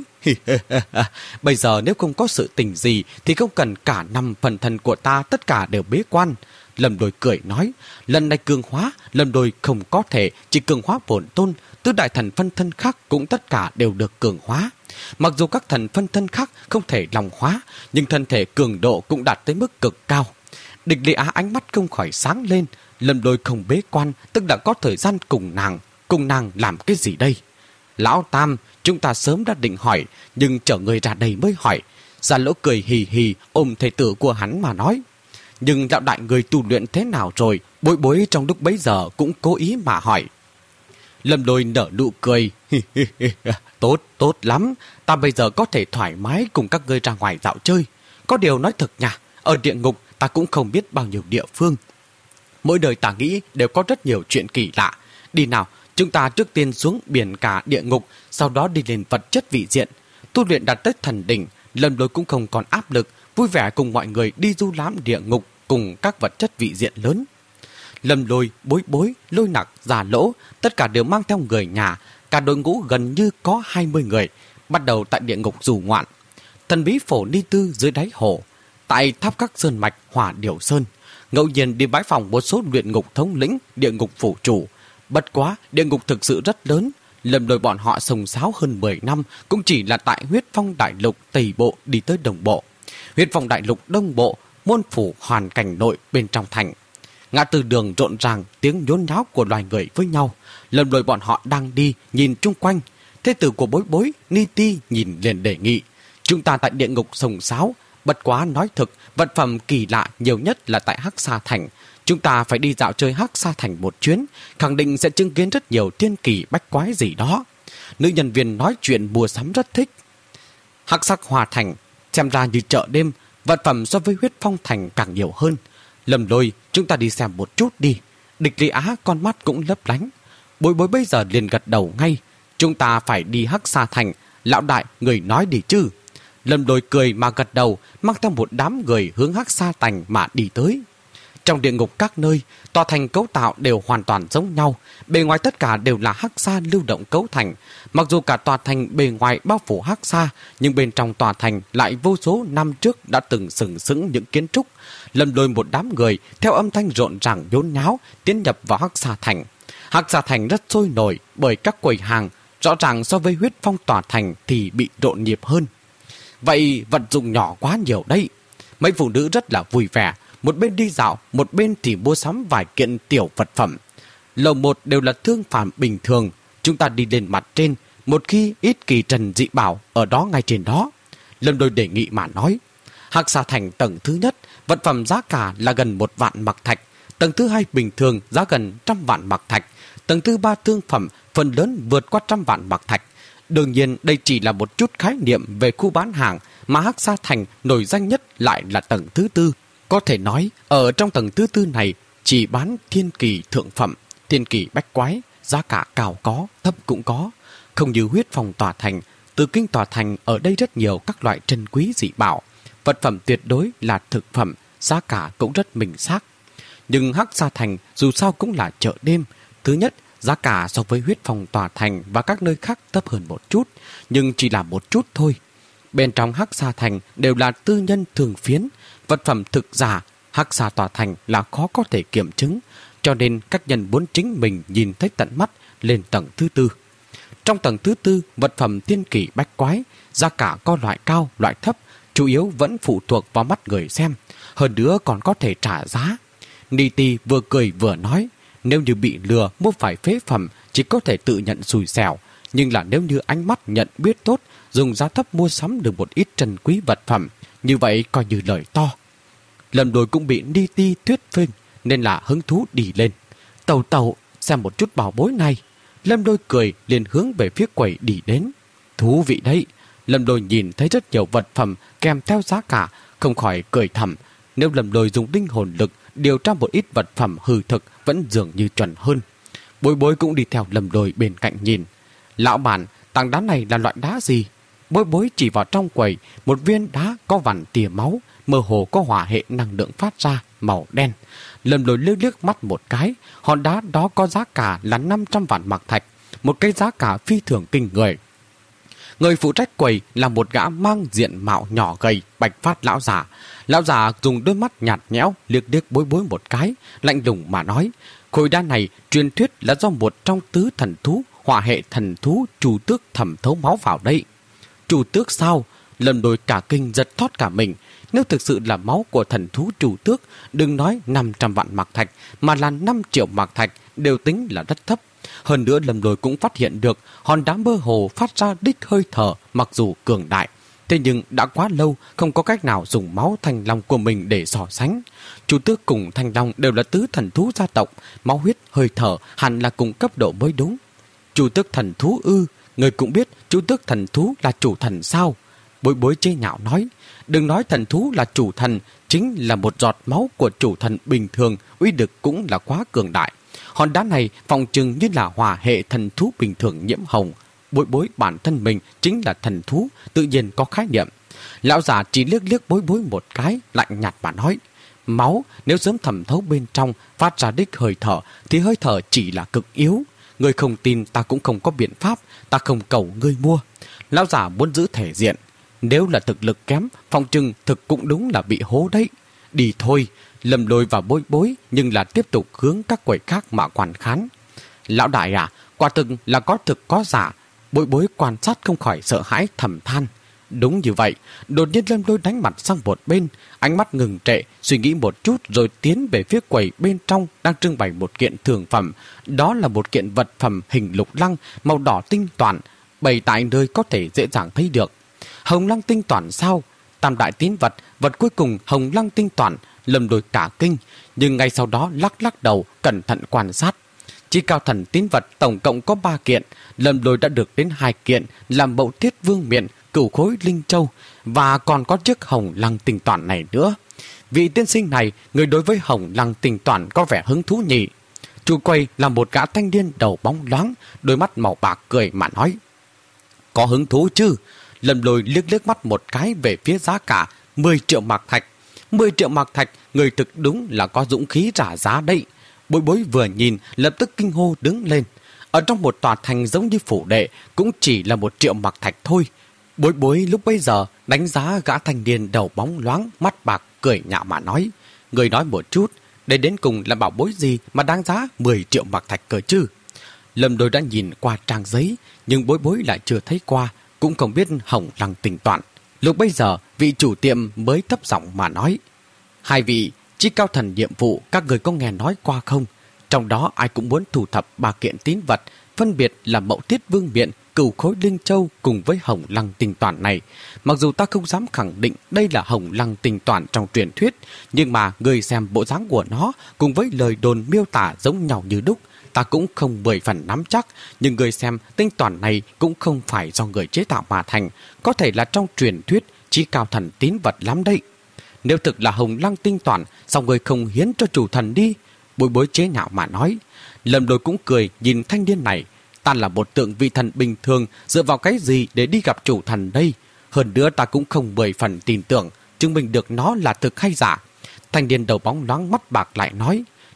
Bây giờ nếu không có sự tình gì thì không cần cả năm phần thân của ta tất cả đều bế quan. Lâm Lôi cười nói, lần này cường hóa, Lâm Lôi không có thể chỉ cường hóa bổn tôn, tứ đại thần phân thân khác cũng tất cả đều được cường hóa. Mặc dù các thần phân thân khác không thể lòng hóa, nhưng thân thể cường độ cũng đạt tới mức cực cao. Địch Lệ Á ánh mắt không khỏi sáng lên. Lâm Lôi không bế quan, tức đã có thời gian cùng nàng. Cùng nàng làm cái gì đây? Lão Tam, chúng ta sớm đã định hỏi, nhưng chở người ra đây mới hỏi. Gia Lỗ cười hì hì ôm thầy tử của hắn mà nói. Nhưng đạo đại người tu luyện thế nào rồi? Bối bối trong lúc bấy giờ cũng cố ý mà hỏi. Lâm Lôi nở nụ cười. Tốt, tốt lắm. Ta bây giờ có thể thoải mái cùng các ngươi ra ngoài dạo chơi. Có điều nói thật nha, ở địa ngục ta cũng không biết bao nhiêu địa phương. Mỗi đời ta nghĩ đều có rất nhiều chuyện kỳ lạ. Đi nào, chúng ta trước tiên xuống biển cả địa ngục, sau đó đi lên vật chất vị diện. Tu luyện đạt tới thần đỉnh, Lâm Lôi cũng không còn áp lực, vui vẻ cùng mọi người đi du lãm địa ngục cùng các vật chất vị diện lớn. Lâm Lôi, Bối Bối, Lôi Nặc, Già Lỗ, tất cả đều mang theo người nhà, cả đội ngũ gần như có hai mươi người, bắt đầu tại địa ngục dù ngoạn. Thần bí phổ ni tư dưới đáy hồ, tại tháp các sơn mạch Hỏa Điểu Sơn, ngẫu nhiên đi bái phòng một số luyện ngục thống lĩnh, địa ngục phủ chủ. Bất quá, địa ngục thực sự rất lớn. Lâm Lôi bọn họ sông sáo hơn mười năm cũng chỉ là tại Huyết Phong Đại Lục Tây Bộ đi tới Đông Bộ, Huyết Phong Đại Lục Đông Bộ, môn phủ hoàn cảnh nội bên trong thành. Ngã tư đường rộn ràng tiếng nhốn nháo của loài người với nhau. Lâm Lôi bọn họ đang đi, nhìn chung quanh. Thế tử của Bối Bối, Ni Ti nhìn liền đề nghị. Chúng ta tại địa ngục sông sáo, bất quá nói thực, vật phẩm kỳ lạ nhiều nhất là tại Hắc Sa Thành. Chúng ta phải đi dạo chơi Hắc Sa Thành một chuyến, khẳng định sẽ chứng kiến rất nhiều thiên kỳ bách quái gì đó. Nữ nhân viên nói chuyện mua sắm rất thích. Hắc Sắc Hòa Thành xem ra như chợ đêm, vật phẩm so với Huyết Phong Thành càng nhiều hơn. Lâm Lôi, chúng ta đi xem một chút đi. Địch Lý Á con mắt cũng lấp lánh. Bối Bối bây giờ liền gật đầu ngay. Chúng ta phải đi Hắc Sa Thành. Lão đại, người nói đi chứ. Lâm Lôi cười mà gật đầu, mang theo một đám người hướng Hắc Sa Thành mà đi tới. Trong địa ngục các nơi, tòa thành cấu tạo đều hoàn toàn giống nhau. Bề ngoài tất cả đều là hắc sa lưu động cấu thành. Mặc dù cả tòa thành bề ngoài bao phủ hắc sa, nhưng bên trong tòa thành lại vô số năm trước đã từng sừng sững những kiến trúc. Lâm Lôi một đám người theo âm thanh rộn ràng nhốn nháo tiến nhập vào Hắc Sa Thành. Hắc Sa Thành rất sôi nổi bởi các quầy hàng, rõ ràng so với Huyết Phong tòa thành thì bị rộn nhịp hơn. Vậy vật dụng nhỏ quá nhiều đấy. Mấy phụ nữ rất là vui vẻ, một bên đi dạo, một bên thì mua sắm vài kiện tiểu vật phẩm. Lầu một đều là thương phẩm bình thường. Chúng ta đi lên mặt trên, một khi ít kỳ trần dị bảo ở đó ngay trên đó. Lâm Lôi đề nghị mà nói. Hắc Sa Thành tầng thứ nhất, vật phẩm giá cả là gần một vạn mặc thạch. Tầng thứ hai bình thường giá gần trăm vạn mặc thạch. Tầng thứ ba thương phẩm phần lớn vượt qua trăm vạn mặc thạch. Đương nhiên đây chỉ là một chút khái niệm về khu bán hàng, mà Hắc Sa Thành nổi danh nhất lại là tầng thứ tư. Có thể nói, ở trong tầng thứ tư này chỉ bán thiên kỳ thượng phẩm, thiên kỳ bách quái, giá cả cao có, thấp cũng có. Không như Huyết Phong tòa thành, Từ Kinh tòa thành ở đây rất nhiều các loại trân quý dị bảo. Vật phẩm tuyệt đối là thực phẩm, giá cả cũng rất minh xác. nhưng Hắc Sa Thành dù sao cũng là chợ đêm. Thứ nhất, giá cả so với Huyết Phong tòa thành và các nơi khác thấp hơn một chút, nhưng chỉ là một chút thôi. Bên trong Hắc Sa Thành đều là tư nhân thường phiến, vật phẩm thực giả. Hắc Sa tòa thành là khó có thể kiểm chứng, cho nên các nhân muốn chính mình nhìn thấy tận mắt lên tầng thứ tư. Trong tầng thứ tư, vật phẩm thiên kỳ bách quái, giá cả có loại cao, loại thấp, chủ yếu vẫn phụ thuộc vào mắt người xem, hơn nữa còn có thể trả giá. Ni Ti vừa cười vừa nói, nếu như bị lừa mua phải phế phẩm chỉ có thể tự nhận xui xẻo, nhưng là nếu như ánh mắt nhận biết tốt, dùng giá thấp mua sắm được một ít trân quý vật phẩm, như vậy coi như lời to. Lâm Đôi cũng bị Ni Ti thuyết phênh nên là hứng thú đi lên. Tàu tàu, xem một chút bảo bối này. Lâm Đôi cười liền hướng về phía quầy đi đến. Thú vị đấy. Lâm Đôi nhìn thấy rất nhiều vật phẩm kèm theo giá cả, không khỏi cười thầm. Nếu Lâm Đôi dùng linh hồn lực điều tra một ít vật phẩm hư thực vẫn dường như chuẩn hơn. Bối Bối cũng đi theo Lâm Đôi bên cạnh nhìn. Lão bản, tảng đá này là loại đá gì? Bối Bối chỉ vào trong quầy, một viên đá có vằn tia máu, mơ hồ có hỏa hệ năng lượng phát ra, màu đen. Lâm Đôi liếc liếc mắt một cái, hòn đá đó có giá cả là năm trăm vạn mạc thạch, một cái giá cả phi thường kinh người. Người phụ trách quầy là một gã mang diện mạo nhỏ gầy, bạch phát lão giả. Lão giả dùng đôi mắt nhạt nhẽo liếc liếc Bối Bối một cái, lạnh lùng mà nói, khối đá này truyền thuyết là do một trong tứ thần thú, hỏa hệ thần thú Chu Tước thẩm thấu máu vào đây. Chu Tước sao? Lâm Đôi cả kinh giật thót cả mình. Nếu thực sự là máu của thần thú Chu Tước, đừng nói năm trăm vạn mạc thạch, mà là năm triệu mạc thạch đều tính là rất thấp. Hơn nữa Lâm Đôi cũng phát hiện được hòn đá mơ hồ phát ra đích hơi thở mặc dù cường đại. Thế nhưng đã quá lâu không có cách nào dùng máu thanh long của mình để so sánh. Chu Tước cùng thanh long đều là tứ thần thú gia tộc, máu huyết hơi thở hẳn là cùng cấp độ mới đúng. Chu Tước thần thú ư? Người cũng biết Chu Tước thần thú là chủ thần sao? Bối Bối chế nhạo nói, đừng nói thần thú là chủ thần, chính là một giọt máu của chủ thần bình thường, uy lực cũng là quá cường đại. Hòn đá này phòng chừng như là hỏa hệ thần thú bình thường nhiễm hồng. Bối Bối bản thân mình chính là thần thú, tự nhiên có khái niệm. Lão giả chỉ liếc liếc Bối Bối một cái, lạnh nhạt mà nói, máu nếu sớm thẩm thấu bên trong phát ra đích hơi thở thì hơi thở chỉ là cực yếu. Người không tin ta cũng không có biện pháp, ta không cầu ngươi mua. Lão giả muốn giữ thể diện, nếu là thực lực kém, phòng trừng thực cũng đúng là bị hố đấy. Đi thôi. Lâm Đôi và Bối Bối nhưng là tiếp tục hướng các quầy khác mà quan khán. Lão đại à, quả thực là có thực có giả. Bối Bối quan sát không khỏi sợ hãi thầm than. Đúng như vậy. Đột nhiên Lâm Đôi đánh mặt sang một bên, ánh mắt ngừng trệ, suy nghĩ một chút rồi tiến về phía quầy bên trong đang trưng bày một kiện thường phẩm. Đó là một kiện vật phẩm hình lục lăng màu đỏ tinh toàn, bày tại nơi có thể dễ dàng thấy được. Hồng lăng tinh toàn sao? Tam đại tín vật, vật cuối cùng hồng lăng tinh toàn. Lâm Đôi cả kinh, nhưng ngay sau đó lắc lắc đầu, cẩn thận quan sát. Chí cao thần tín vật tổng cộng có ba kiện, Lâm Đôi đã được đến hai kiện làm Mậu Thiết Vương miện, Cửu Khối Linh Châu, và còn có chiếc hồng lăng tinh toàn này nữa. Vị tiên sinh này, người đối với hồng lăng tinh toàn có vẻ hứng thú nhỉ. Chủ quầy là một gã thanh niên đầu bóng loáng, đôi mắt màu bạc cười mà nói, có hứng thú chứ? Lâm Đôi liếc liếc mắt một cái về phía giá cả mười triệu mạc thạch. mười triệu mạc thạch, người thực đúng là có dũng khí trả giá đấy. Bối Bối vừa nhìn lập tức kinh hô đứng lên. Ở trong một tòa thành giống như phủ đệ cũng chỉ là một triệu mạc thạch thôi. Bối Bối lúc bấy giờ đánh giá gã thanh niên đầu bóng loáng, mắt bạc cười nhạo mà nói, người nói một chút, đây đến cùng là bảo bối gì mà đáng giá mười triệu mạc thạch cơ chứ? Lâm Đôi đã nhìn qua trang giấy, nhưng Bối Bối lại chưa thấy qua, cũng không biết hồng lăng tinh toàn. Lúc bây giờ, vị chủ tiệm mới thấp giọng mà nói, hai vị, chí cao thần nhiệm vụ các người có nghe nói qua không? Trong đó ai cũng muốn thu thập ba kiện tín vật, phân biệt là Mậu Thiết Vương miện, Cửu Khối Linh Châu cùng với hồng lăng tinh toàn này. Mặc dù ta không dám khẳng định đây là hồng lăng tinh toàn trong truyền thuyết, nhưng mà người xem bộ dáng của nó cùng với lời đồn miêu tả giống nhau như đúc, ta cũng không mười phần nắm chắc, nhưng người xem tinh toàn này cũng không phải do người chế tạo mà thành, có thể là trong truyền thuyết chí cao thần tín vật lắm đấy. Nếu thực là hồng lăng tinh toàn, sao người không hiến cho chủ thần đi? Bối Bối chế nhạo mà nói. Lâm Đôi cũng cười nhìn thanh niên này, ta là một tượng vị thần bình thường, dựa vào cái gì để đi gặp chủ thần đây? Hơn nữa ta cũng không mười phần tin tưởng, chứng minh được nó là thực hay giả. Thanh niên đầu bóng loáng mắt bạc lại nói,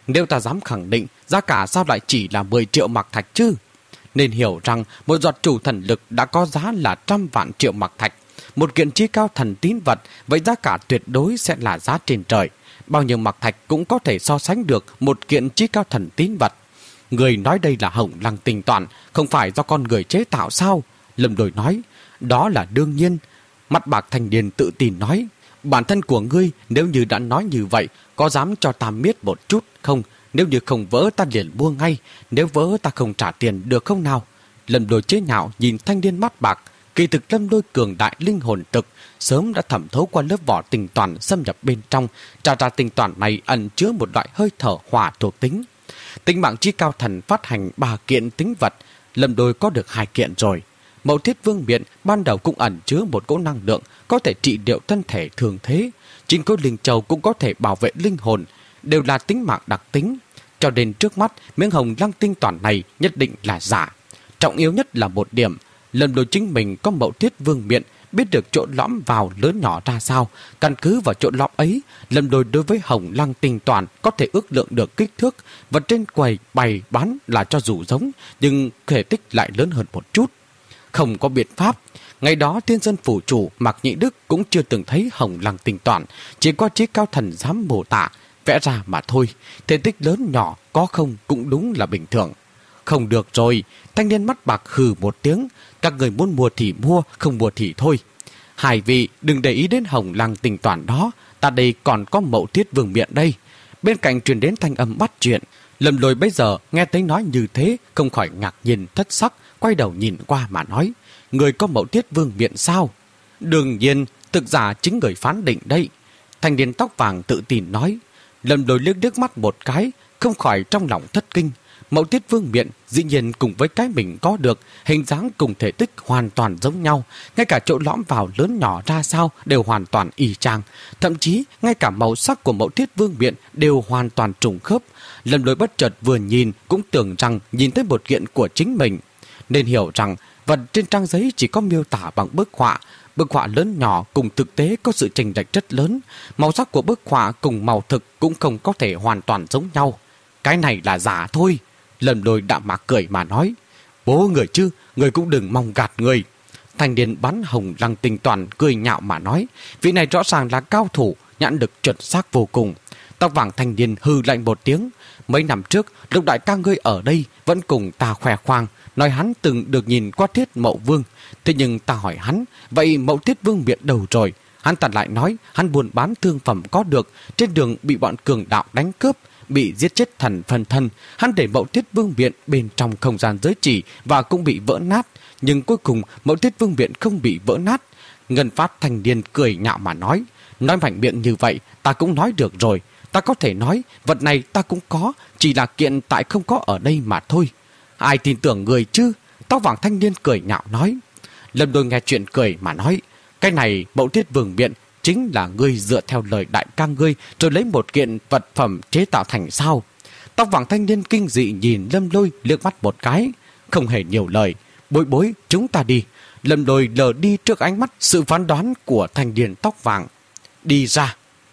Nếu ta dám khẳng định, giá cả sao lại chỉ là mười triệu mạc thạch chứ? Nên hiểu rằng một giọt chủ thần lực đã có giá là trăm vạn triệu mạc thạch. Một kiện chí cao thần tín vật, vậy giá cả tuyệt đối sẽ là giá trên trời. Bao nhiêu mạc thạch cũng có thể so sánh được một kiện chí cao thần tín vật. Người nói đây là Hồng Lăng Tinh Toàn, không phải do con người chế tạo sao? Lâm Lôi nói, đó là đương nhiên. Mắt bạc thanh niên tự tin nói, bản thân của ngươi nếu như đã nói như vậy, có dám cho ta biết một chút không? Nếu như không vỡ ta liền mua ngay, nếu vỡ ta không trả tiền được không nào? Lâm Lôi chế nhạo nhìn thanh niên mắt bạc. Kỳ thực Lâm Lôi cường đại linh hồn thực sớm đã thẩm thấu qua lớp vỏ tinh toàn xâm nhập bên trong, trà ra tinh toàn này ẩn chứa một loại hơi thở hỏa thuộc tính. Tính mạng chí cao thần phát hành ba kiện tính vật, Lâm Lôi có được hai kiện rồi. Mậu Thiết Vương Miện ban đầu cũng ẩn chứa một cỗ năng lượng có thể trị liệu thân thể thường thế. Chính cỗ linh châu cũng có thể bảo vệ linh hồn, đều là tính mạng đặc tính. Cho đến trước mắt, miếng Hồng Lăng Tinh Toàn này nhất định là giả. Trọng yếu nhất là một điểm, Lâm Lôi chính mình có Mậu Thiết Vương Miện, biết được chỗ lõm vào lớn nhỏ ra sao. Căn cứ vào chỗ lõm ấy, Lâm Lôi đối với Hồng Lăng Tinh Toàn có thể ước lượng được kích thước. Vật trên quầy bày bán là cho dù giống, nhưng thể tích lại lớn hơn một chút. Không có biện pháp. Ngày đó Thiên Sơn phủ chủ Mạc Nhị Đức cũng chưa từng thấy Hồng Lăng Tinh Toàn, chỉ có chí cao thần dám mô tả vẽ ra mà thôi. Thể tích lớn nhỏ có không cũng đúng là bình thường. Không được rồi, thanh niên mắt bạc hừ một tiếng, các người muốn mua thì mua, không mua thì thôi. Hai vị đừng để ý đến Hồng Lăng Tinh Toàn đó, ta đây còn có Mậu Thiết Vương Miện đây. Bên cạnh truyền đến thanh âm bắt chuyện. Lâm Lôi bây giờ nghe thấy nói như thế, không khỏi ngạc nhiên thất sắc, quay đầu nhìn qua mà nói, người có Mậu Thiết Vương Miện sao? Đương nhiên, thực giả chính người phán định đây. Thanh niên tóc vàng tự tin nói. Lâm Lôi liếc liếc mắt một cái, không khỏi trong lòng thất kinh. Mậu Thiết Vương Miện dĩ nhiên cùng với cái mình có được, hình dáng cùng thể tích hoàn toàn giống nhau, ngay cả chỗ lõm vào lớn nhỏ ra sao đều hoàn toàn y chang, thậm chí ngay cả màu sắc của Mậu Thiết Vương Miện đều hoàn toàn trùng khớp. Lâm Lôi bất chợt vừa nhìn cũng tưởng rằng nhìn thấy một kiện của chính mình, nên hiểu rằng vật trên trang giấy chỉ có miêu tả bằng bức họa. Bức họa lớn nhỏ cùng thực tế có sự chênh lệch rất lớn, màu sắc của bức họa cùng màu thực cũng không có thể hoàn toàn giống nhau. Cái này là giả thôi. Lâm Lôi đạm mạc cười mà nói, bố người chứ, người cũng đừng mong gạt người. Thanh niên bắn Hồng Lăng Tinh Toàn cười nhạo mà nói, vị này rõ ràng là cao thủ, nhãn lực chuẩn xác vô cùng. Tóc vàng thanh niên hư lạnh một tiếng, mấy năm trước lúc đại ca ngươi ở đây vẫn cùng ta khoe khoang, nói hắn từng được nhìn qua Thiết Mậu Vương. Thế nhưng ta hỏi hắn, vậy Mậu Thiết Vương Miện đâu rồi? Hắn ta lại nói hắn buôn bán thương phẩm có được, trên đường bị bọn cường đạo đánh cướp, bị giết chết thần phân thân. Hắn để Mậu Thiết Vương Miện bên trong không gian giới chỉ và cũng bị vỡ nát, nhưng cuối cùng Mậu Thiết Vương Miện không bị vỡ nát. Ngân Phát thanh niên cười nhạo mà nói, nói mạnh miệng như vậy ta cũng nói được rồi. Ta có thể nói vật này ta cũng có, chỉ là kiện tại không có ở đây mà thôi. Ai tin tưởng người chứ? Tóc vàng thanh niên cười nhạo nói. Lâm Lôi nghe chuyện cười mà nói, cái này Mậu Thiết Vương Miện chính là ngươi dựa theo lời đại ca ngươi rồi lấy một kiện vật phẩm chế tạo thành sao? Tóc vàng thanh niên kinh dị nhìn Lâm Lôi liếc mắt một cái, không hề nhiều lời. Bối bối, chúng ta đi. Lâm Lôi lờ đi trước ánh mắt sự phán đoán của thanh niên tóc vàng. Đi ra.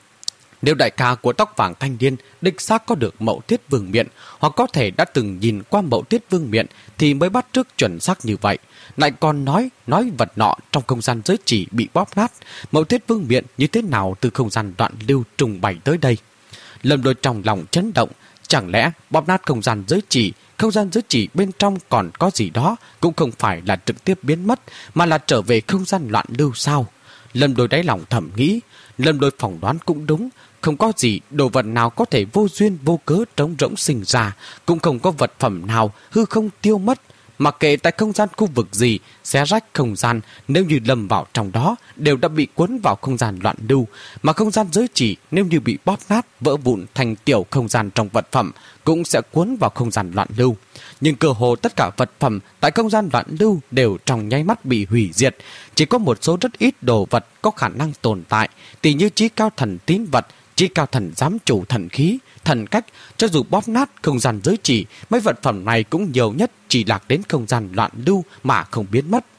Nếu đại ca của tóc vàng thanh niên đích xác có được Mậu Thiết Vương Miện, hoặc có thể đã từng nhìn qua Mậu Thiết Vương Miện thì mới bắt trước chuẩn xác như vậy. Lại còn nói nói vật nọ trong không gian giới chỉ bị bóp nát, Mậu Thiết Vương Miện như thế nào từ không gian đoạn lưu trùng bày tới đây? Lâm Lôi trong lòng chấn động, chẳng lẽ bóp nát không gian giới chỉ, không gian giới chỉ bên trong còn có gì đó, cũng không phải là trực tiếp biến mất, mà là trở về không gian loạn lưu sao? Lâm Lôi đáy lòng thầm nghĩ. Lâm Lôi phỏng đoán cũng đúng, không có gì đồ vật nào có thể vô duyên vô cớ trống rỗng sinh ra, cũng không có vật phẩm nào hư không tiêu mất. Mặc kệ tại không gian khu vực gì, xé rách không gian, nếu như lầm vào trong đó đều đã bị cuốn vào không gian loạn lưu, mà không gian giới chỉ nếu như bị bóp nát vỡ vụn thành tiểu không gian trong vật phẩm cũng sẽ cuốn vào không gian loạn lưu. Nhưng cơ hồ tất cả vật phẩm tại không gian loạn lưu đều trong nháy mắt bị hủy diệt, chỉ có một số rất ít đồ vật có khả năng tồn tại, tỉ như chí cao thần tín vật, chí cao thần giám chủ thần khí, thần cách. Cho dù bóp nát không gian giới chỉ, mấy vật phẩm này cũng nhiều nhất chỉ lạc đến không gian loạn lưu mà không biến mất.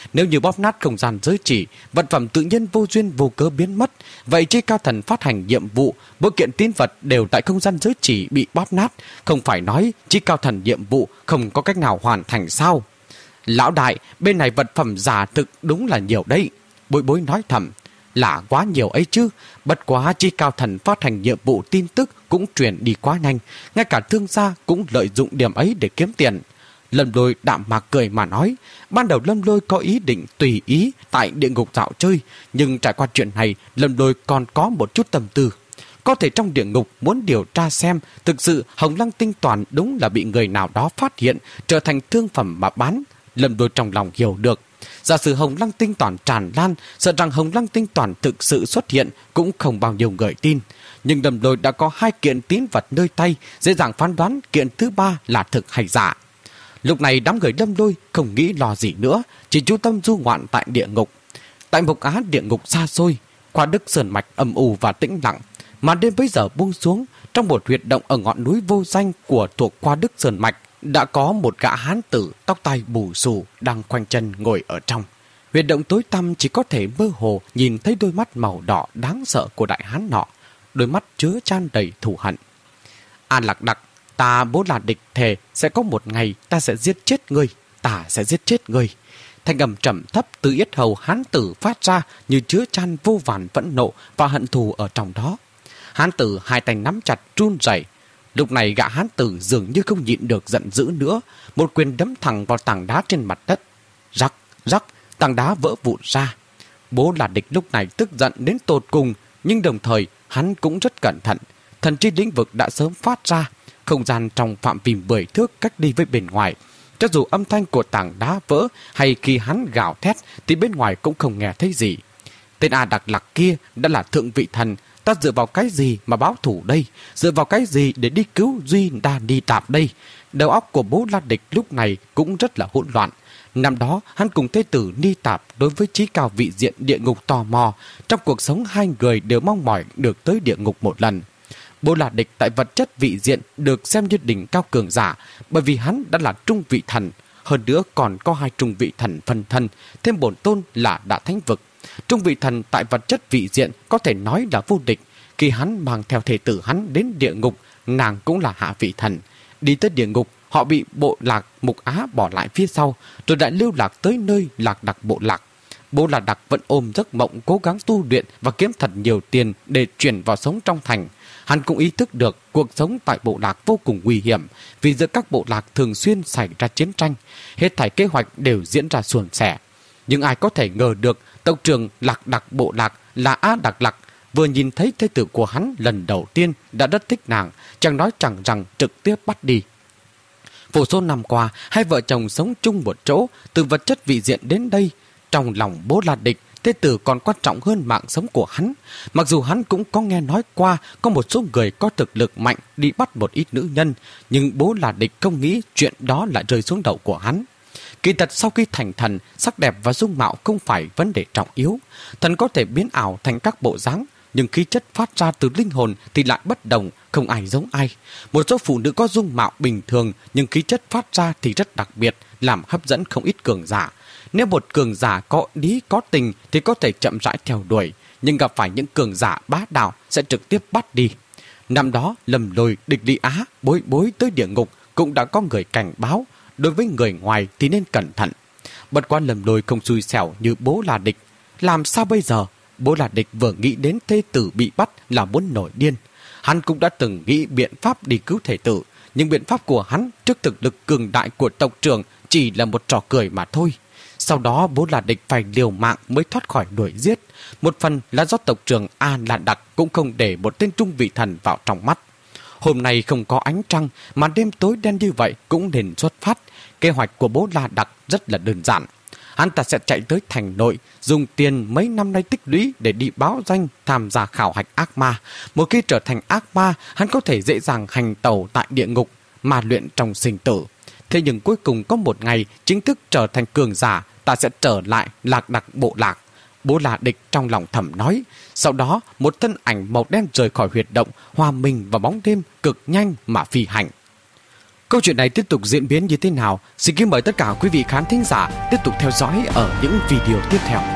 Nếu như bóp nát không gian giới chỉ, vật phẩm tự nhiên vô duyên vô cớ biến mất, vậy Chi Cao Thần phát hành nhiệm vụ, mỗi kiện tín vật đều tại không gian giới chỉ bị bóp nát, không phải nói Chi Cao Thần nhiệm vụ không có cách nào hoàn thành sao? Lão đại, bên này vật phẩm giả thực đúng là nhiều đấy. Bối Bối nói thầm. Là quá nhiều ấy chứ, bất quá Chi Cao Thần phát hành nhiệm vụ tin tức cũng truyền đi quá nhanh, ngay cả thương gia cũng lợi dụng điểm ấy để kiếm tiền. Lâm Lôi đạm mạc cười mà nói, ban đầu Lâm Lôi có ý định tùy ý tại địa ngục dạo chơi, nhưng trải qua chuyện này, Lâm Lôi còn có một chút tâm tư. Có thể trong địa ngục muốn điều tra xem thực sự Hồng Lăng Tinh Toàn đúng là bị người nào đó phát hiện trở thành thương phẩm mà bán. Lâm Lôi trong lòng hiểu được. Giả sử Hồng Lăng Tinh Toàn tràn lan, sợ rằng Hồng Lăng Tinh Toàn thực sự xuất hiện cũng không bao nhiêu người tin. Nhưng Lâm Lôi đã có hai kiện tín vật nơi tay, dễ dàng phán đoán kiện thứ ba là thực hay giả. Lúc này đám người Lâm Lôi không nghĩ lo gì nữa, chỉ chú tâm du ngoạn tại địa ngục. Tại Mộc Á địa ngục xa xôi, Khoa Đức Sơn Mạch âm u và tĩnh lặng. Màn đêm bấy giờ buông xuống, trong một huyệt động ở ngọn núi vô danh của thuộc Khoa Đức Sơn Mạch, đã có một gã hán tử tóc tai bù xù đang khoanh chân ngồi ở trong. Huyệt động tối tăm chỉ có thể mơ hồ nhìn thấy đôi mắt màu đỏ đáng sợ của đại hán nọ, đôi mắt chứa chan đầy thù hận. An Lạc Đặc, ta bố là địch thề sẽ có một ngày ta sẽ giết chết ngươi, ta sẽ giết chết ngươi. Thanh âm trầm thấp từ yết hầu hán tử phát ra như chứa chan vô vàn phẫn nộ và hận thù ở trong đó. Hán tử hai tay nắm chặt run rẩy. Lúc này gã hán tử dường như không nhịn được giận dữ nữa, một quyền đấm thẳng vào tảng đá trên mặt đất. Rắc, rắc, tảng đá vỡ vụn ra. Bố là địch lúc này tức giận đến tột cùng, nhưng đồng thời hắn cũng rất cẩn thận. Thần chi lĩnh vực đã sớm phát ra, không gian trong phạm vi mười thước cách đi với bên ngoài. Cho dù âm thanh của tảng đá vỡ hay khi hắn gào thét thì bên ngoài cũng không nghe thấy gì. Tên A Đặc Lạc kia đã là thượng vị thần, ta dựa vào cái gì mà báo thủ đây? Dựa vào cái gì để đi cứu Duy Đa Ni Tạp đây? Đầu óc của bố La Địch lúc này cũng rất là hỗn loạn. Năm đó, hắn cùng Thế tử Ni Tạp đối với chí cao vị diện địa ngục tò mò. Trong cuộc sống hai người đều mong mỏi được tới địa ngục một lần. Bố La Địch tại vật chất vị diện được xem như đỉnh cao cường giả, bởi vì hắn đã là trung vị thần. Hơn nữa còn có hai trung vị thần phân thân, thêm bổn tôn là Đại Thánh Vực. Trung vị thần tại vật chất vị diện có thể nói là vô địch. Khi hắn mang theo thể tử hắn đến địa ngục, nàng cũng là hạ vị thần. Đi tới địa ngục, họ bị bộ lạc Mục Á bỏ lại phía sau, rồi lại lưu lạc tới nơi Lạc Đặc bộ lạc. Bố Lạc Đặc vẫn ôm giấc mộng cố gắng tu luyện và kiếm thật nhiều tiền để chuyển vào sống trong thành. Hắn cũng ý thức được cuộc sống tại bộ lạc vô cùng nguy hiểm, vì giữa các bộ lạc thường xuyên xảy ra chiến tranh, hết thảy kế hoạch đều diễn ra suôn sẻ. Nhưng ai có thể ngờ được tộc trưởng Lạc Đặc bộ lạc là Á Đặc Lạc vừa nhìn thấy thê tử của hắn lần đầu tiên đã rất thích nàng, chẳng nói chẳng rằng trực tiếp bắt đi. Vô số năm qua, hai vợ chồng sống chung một chỗ, từ vật chất vị diện đến đây. Trong lòng bố La Địch, thê tử còn quan trọng hơn mạng sống của hắn. Mặc dù hắn cũng có nghe nói qua có một số người có thực lực mạnh đi bắt một ít nữ nhân, nhưng bố La Địch không nghĩ chuyện đó lại rơi xuống đầu của hắn. Kỳ thật sau khi thành thần, sắc đẹp và dung mạo không phải vấn đề trọng yếu. Thần có thể biến ảo thành các bộ dáng, nhưng khí chất phát ra từ linh hồn thì lại bất đồng, không ai giống ai. Một số phụ nữ có dung mạo bình thường, nhưng khí chất phát ra thì rất đặc biệt, làm hấp dẫn không ít cường giả. Nếu một cường giả có lý có tình thì có thể chậm rãi theo đuổi, nhưng gặp phải những cường giả bá đạo sẽ trực tiếp bắt đi. Năm đó, Lâm Lôi, Địch Lý Á, Bối Bối tới địa ngục cũng đã có người cảnh báo, đối với người ngoài thì nên cẩn thận. Bất quá Lâm Lôi không xui xẻo như bố La Địch. Làm sao bây giờ? Bố La Địch vừa nghĩ đến thê tử bị bắt là muốn nổi điên. Hắn cũng đã từng nghĩ biện pháp đi cứu thể tử, nhưng biện pháp của hắn trước thực lực cường đại của tộc trưởng chỉ là một trò cười mà thôi. Sau đó bố La Địch phải liều mạng mới thoát khỏi đuổi giết. Một phần là do tộc trưởng A La Đặc cũng không để một tên trung vị thần vào trong mắt. Hôm nay không có ánh trăng, mà đêm tối đen như vậy cũng nên xuất phát. Kế hoạch của bố La Đặc rất là đơn giản. Hắn ta sẽ chạy tới thành nội, dùng tiền mấy năm nay tích lũy để đi báo danh tham gia khảo hạch ác ma. Một khi trở thành ác ma, hắn có thể dễ dàng hành tẩu tại địa ngục, mà luyện trong sinh tử. Thế nhưng cuối cùng có một ngày chính thức trở thành cường giả, ta sẽ trở lại Lạc Đặc bộ lạc. Bố La Địch trong lòng thầm nói. Sau đó một thân ảnh màu đen rời khỏi huyệt động, hòa mình vào bóng đêm cực nhanh mà phi hành. Câu chuyện này tiếp tục diễn biến như thế nào? Xin kính mời tất cả quý vị khán thính giả tiếp tục theo dõi ở những video tiếp theo.